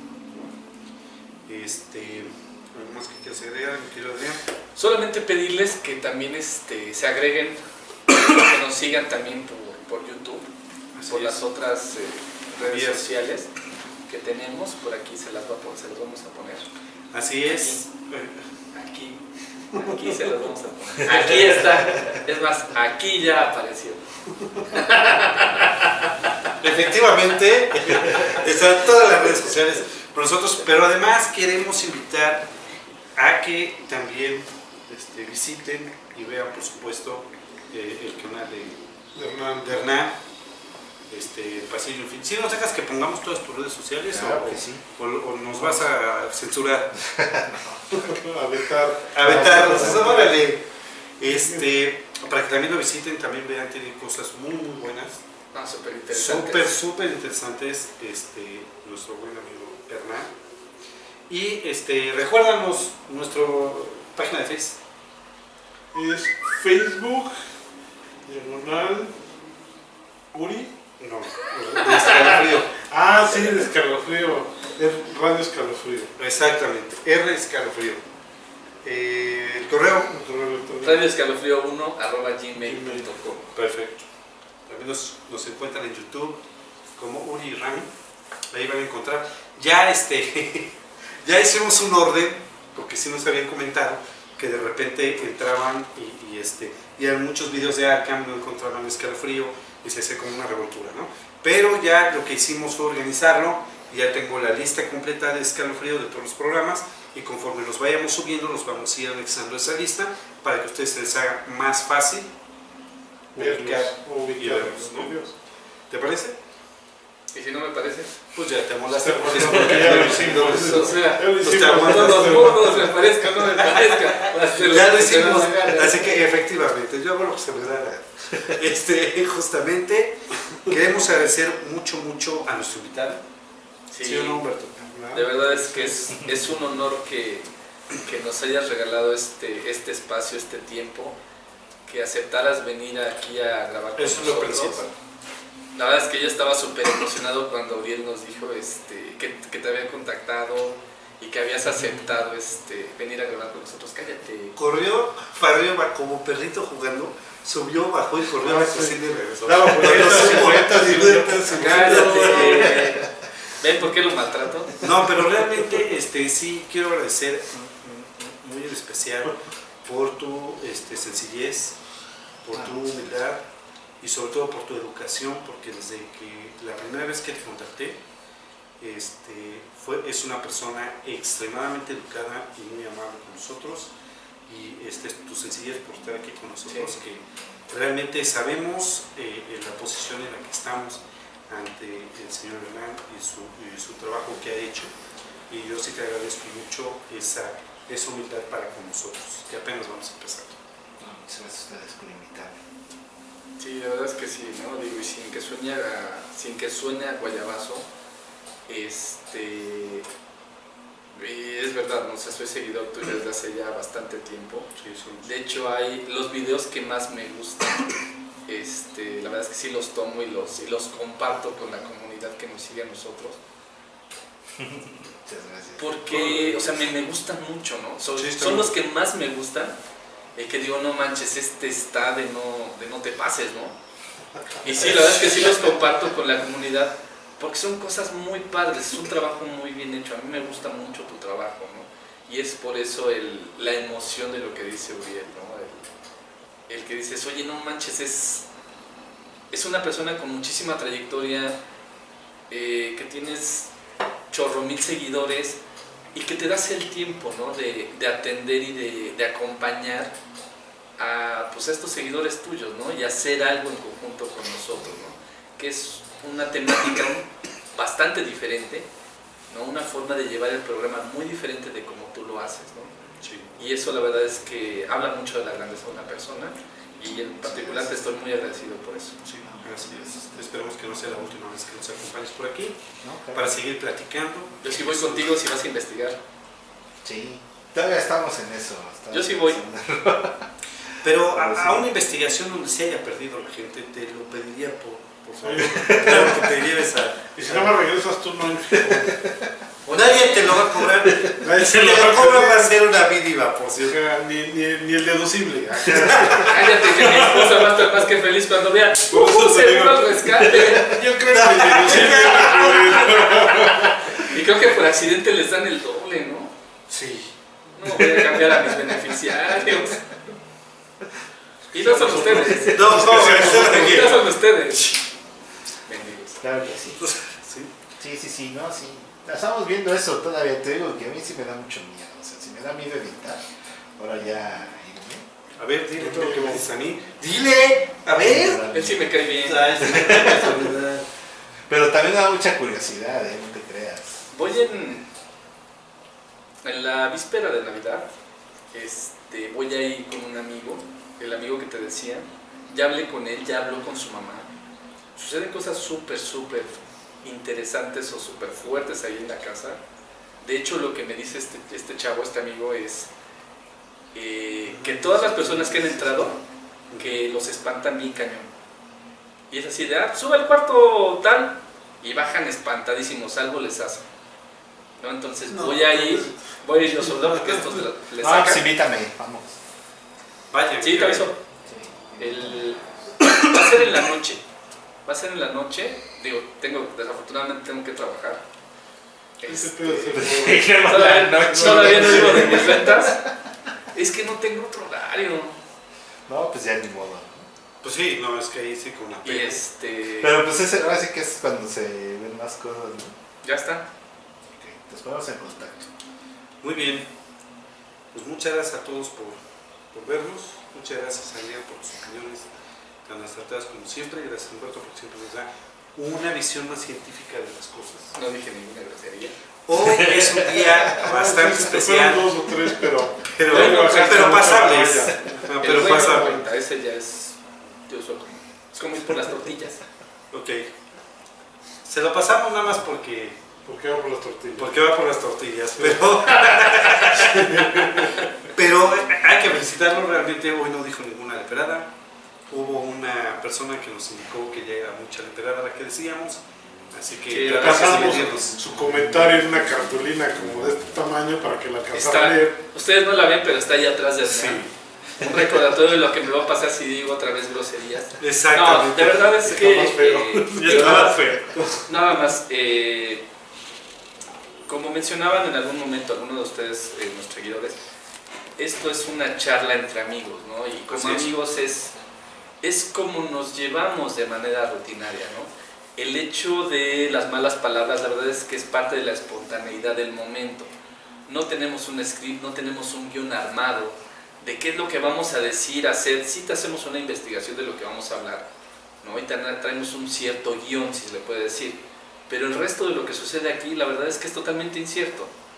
Este, ¿algo más que quieras agregar, mi querido Adrián? Solamente pedirles que también este, se agreguen, que nos sigan también por, por YouTube, Así por es. las otras eh, redes Bien. sociales que tenemos. Por aquí se las, va a, se las vamos a poner. Así es. Aquí, aquí, aquí se las vamos a poner. Aquí está. Es más, aquí ya apareció. Efectivamente, están todas las redes sociales por nosotros, pero además queremos invitar a que también este, visiten y vean, por supuesto, eh, el canal de, de Hernán. De Hernán Este, Pasillo Infinito. ¿Sí nos dejas que pongamos todas tus redes sociales? Claro o, que sí. o, o nos vas a censurar? A vetar. A vetar, entonces, órale. Este, para que también lo visiten, también vean, tienen cosas muy, muy buenas. Ah, súper interesantes. Súper, súper interesantes, este, nuestro buen amigo Hernán. Y este, recuérdanos nuestra página de Facebook. Es Facebook, diagonal, Uri. No, de Escalofrío. Ah, sí, de Escalofrío. Es Radio Escalofrío. Exactamente, R Escalofrío. Eh, el correo. El correo electrónico. radio escalofrío uno arroba gmail punto com. Perfecto. También nos, nos encuentran en YouTube como Uri y Rami. Ahí van a encontrar. Ya este, ya hicimos un orden, porque sí nos habían comentado que de repente entraban y, y este, y en muchos videos de Arkham no encontraban Escalofrío y se hace como una revoltura, ¿no? Pero ya lo que hicimos fue organizarlo, y ya tengo la lista completa de Escalofrío de todos los programas, y conforme los vayamos subiendo, los vamos a ir anexando a esa lista para que a ustedes se les haga más fácil ubicar y verlos, ¿no? ¿Te parece? Y si no me parece, pues ya te amolaste por porque eso. ya lo hicimos. o sea, Pues te no aguantas. los burros, me parezca, no me parezca. Ya lo hicimos, así que efectivamente, yo hago lo que se me da la gana. Este, justamente, queremos agradecer mucho, mucho a nuestro invitado. Sí, ¿Sí o no, Humberto? de verdad es que es, es un honor que, que nos hayas regalado este, este espacio, este tiempo, que aceptaras venir aquí a grabar con Eso es lo nosotros. principal. La verdad es que yo estaba súper emocionado cuando Uriel nos dijo este, que, que te había contactado y que habías aceptado este, venir a grabar con nosotros. Cállate. Corrió para arriba como perrito jugando, subió, bajó y corrió a la cocina y regresó. Daba vueltas, vueltas y vueltas y Cállate. ¿Ven por qué lo maltrato? No, pero realmente este, sí quiero agradecer muy en especial por tu este, sencillez, por tu humildad y sobre todo por tu educación, porque desde que la primera vez que te contacté, este, fue, es una persona extremadamente educada y muy amable con nosotros, y este, tu sencillez por estar aquí con nosotros, sí. Que realmente sabemos eh, la posición en la que estamos ante el señor Hernán y su, y su trabajo que ha hecho, y yo sí te agradezco mucho esa, esa humildad para con nosotros, que apenas vamos a empezar. No, muchas gracias a ustedes por invitarme. Sí, la verdad es que sí, ¿no? Digo, y sin que sueñe a, sin que suene a guayabazo, este... Y es verdad, no sé, soy seguidor tuyo desde hace ya bastante tiempo. Sí, sí. De hecho, hay los videos que más me gustan. Este, la verdad es que sí los tomo y los, y los comparto con la comunidad que nos sigue a nosotros. Muchas gracias. Porque, o sea, me, me gustan mucho, ¿no? Son, Sí, son los que más me gustan. Y que digo, no manches, este está de no, de no te pases, ¿no? Y sí, la verdad es que sí los comparto con la comunidad. Porque son cosas muy padres, es un trabajo muy bien hecho. A mí me gusta mucho tu trabajo, ¿no? Y es por eso el, la emoción de lo que dice Uriel, ¿no? El, el que dices, oye, no manches, es, es una persona con muchísima trayectoria, eh, que tienes chorro mil seguidores y que te das el tiempo, ¿no? de, de atender y de, de acompañar a, pues, a estos seguidores tuyos, ¿no? Y hacer algo en conjunto con nosotros, ¿no? Que es una temática bastante diferente, ¿no? Una forma de llevar el programa muy diferente de como tú lo haces, ¿no? Sí. Y eso la verdad es que habla mucho de la grandeza de una persona y en particular te estoy muy agradecido por eso. Sí, gracias. Esperemos que no sea la última vez que nos acompañes por aquí, ¿No? Claro. para seguir platicando. Yo sí voy contigo si vas a investigar. Sí, todavía estamos en eso. estamos Yo sí voy. pensando. Pero a, Pero sí. a una investigación donde se haya perdido la gente, te lo pediría por, por favor. Claro, que te lleves a... Y si no me regresas tú, no. Nadie te lo va a cobrar. Nadie Si te lo cobra va a ser una mínima, por cierto. Ni, ni, ni el deducible. Cállate que mi esposa va a estar más que feliz cuando vea Por eso un te digo. seguro rescate. Yo creo que el deducible Y creo que por accidente les dan el doble, ¿no? Sí. No voy a cambiar a mis beneficiarios. Y no son ustedes. No, no, No son ustedes. Benditos. Claro que sí. Sí. Sí, sí, sí, no, sí. Estamos viendo eso todavía, te digo que a mí sí me da mucho miedo. O sea, si me da miedo editar, ahora ya irme. A ver, dile todo lo que me dices a mí. ¡Dile! A ver. Él sí me cae bien. Ay, sí, casualidad. Pero también me da mucha curiosidad, ¿eh? No te creas. Voy en, en la víspera de Navidad, este, voy a ir con un amigo, el amigo que te decía, ya hablé con él, ya habló con su mamá. Suceden cosas súper, súper interesantes o súper fuertes ahí en la casa. De hecho, lo que me dice este, este chavo, este amigo, es eh, que todas las personas que han entrado, que los espantan bien cañón. Y es así de, ah, sube al cuarto tal, y bajan espantadísimos, algo les hace. ¿No? Entonces No, voy a ir, pues, voy a ir yo solo porque estos le- les No, pues sacan. invítame, vamos. Vaya. Sí, te aviso. Sí. El, va a ser en la noche. Va a ser en la noche. Digo, tengo, desafortunadamente tengo que trabajar. Ese Este, pedo se fue. todavía, todavía no vivo de mis ventas. Es que no tengo otro horario. No, pues ya ni modo. Pues sí, no, es que ahí sí con la Y pena. este. Pero pues ese, ahora sí que es cuando se ven más cosas, ¿no? Ya está. Ok, te esperamos en contacto. Muy bien. Pues muchas gracias a todos por, por vernos. Muchas gracias a Adrián por sus opiniones tan acertadas como siempre. Y gracias a Humberto porque siempre nos da una visión más científica de las cosas. No dije ninguna grosería. Hoy es un día bastante Sí, se te especial, fueron dos o tres, pero. pero, Bueno, pero, pero pasables. vaya. Ah, El Pero güey no pasables. cuenta, ese ya es. Yo soy como. Es como ir por las tortillas. Ok. Se lo pasamos nada más porque, ¿Por qué va por las tortillas? porque va por las tortillas, pero, pero hay que felicitarlo, realmente hoy no dijo ninguna leperada. Hubo una persona que nos indicó que ya era mucha leperada la que decíamos, así que Sí, tratamos de Pasamos medirnos. su comentario en una cartulina como de este tamaño para que la alcanzara Está, a leer. ustedes no la ven, pero está ahí atrás de Sí, un recordatorio de lo que me va a pasar si digo otra vez groserías. No, exactamente. de verdad es Está que. más feo. eh, Ya estaba feo. Nada más, eh, como mencionaban en algún momento algunos de ustedes, eh, nuestros seguidores, esto es una charla entre amigos, ¿no? Y como Así es. amigos es, es como nos llevamos de manera rutinaria, ¿no? El hecho de las malas palabras, la verdad es que es parte de la espontaneidad del momento. No tenemos un script, no tenemos un guión armado de qué es lo que vamos a decir, hacer. Sí te hacemos una investigación de lo que vamos a hablar, ¿no? Y tra- traemos un cierto guión, si se le puede decir. Pero el resto de lo que sucede aquí, la verdad es que es totalmente incierto.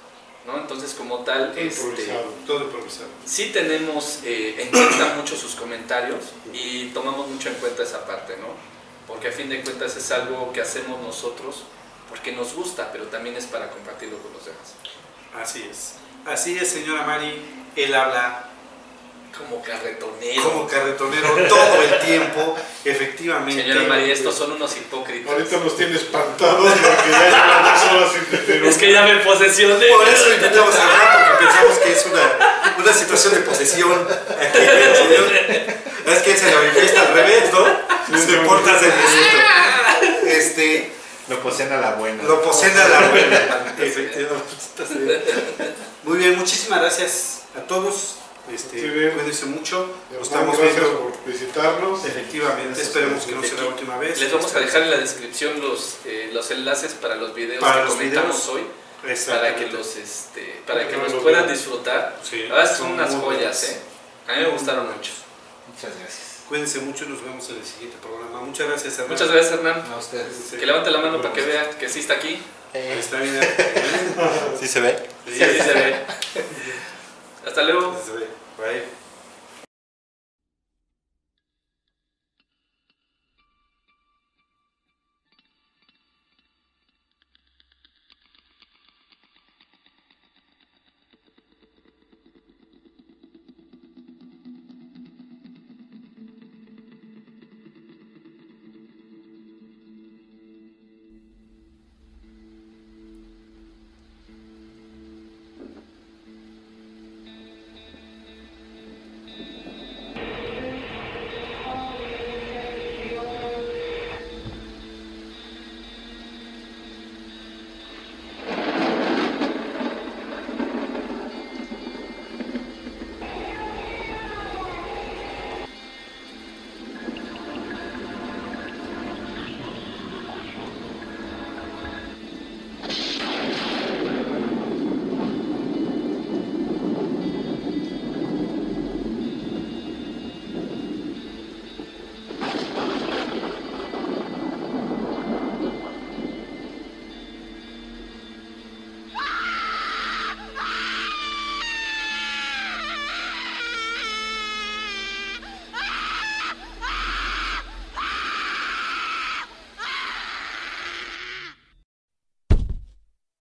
¿no? Entonces, como tal, Todo este, improvisado, todo improvisado. sí tenemos eh, en cuenta mucho sus comentarios y tomamos mucho en cuenta esa parte, ¿no? Porque a fin de cuentas es algo que hacemos nosotros porque nos gusta, pero también es para compartirlo con los demás. Así es. Así es, señora Mari. Él habla Como carretonero. como carretonero todo el tiempo, efectivamente. Señora Mari, estos son unos hipócritas. Ahorita nos tiene espantados porque ya llevamos dos horas sin tener Es que ya me posesioné. Por eso intentamos hablar, porque pensamos que es una, una situación de posesión. Aquí el señor, es que él se la manifiesta al revés, ¿no? Se porta cerecito. Este, Lo poseen a la buena. lo poseen a la buena. Efectivamente. Muy bien, muchísimas gracias a todos. Este, Sí, bien. cuídense mucho. Nos Estamos estamos gracias viendo. por visitarnos. Efectivamente, esperemos que no sea la última vez. Les vamos a dejar en la descripción los, eh, los enlaces para los videos Para que los comentamos videos. hoy, para que Exactamente. los, este, para que Para los los puedan vean. disfrutar. Sí, La verdad son son unas muy joyas, buenas. ¿eh? A mí me gustaron mucho. Muchas gracias. Cuídense mucho y nos vemos en el siguiente programa. Muchas gracias, Hernán. Muchas gracias, Hernán. A ustedes. Sí. Que levante la mano para que vea que sí está aquí. Eh, Está bien. ¿Sí se ve? Sí, sí se ve. Hasta luego. Se ve. Bye.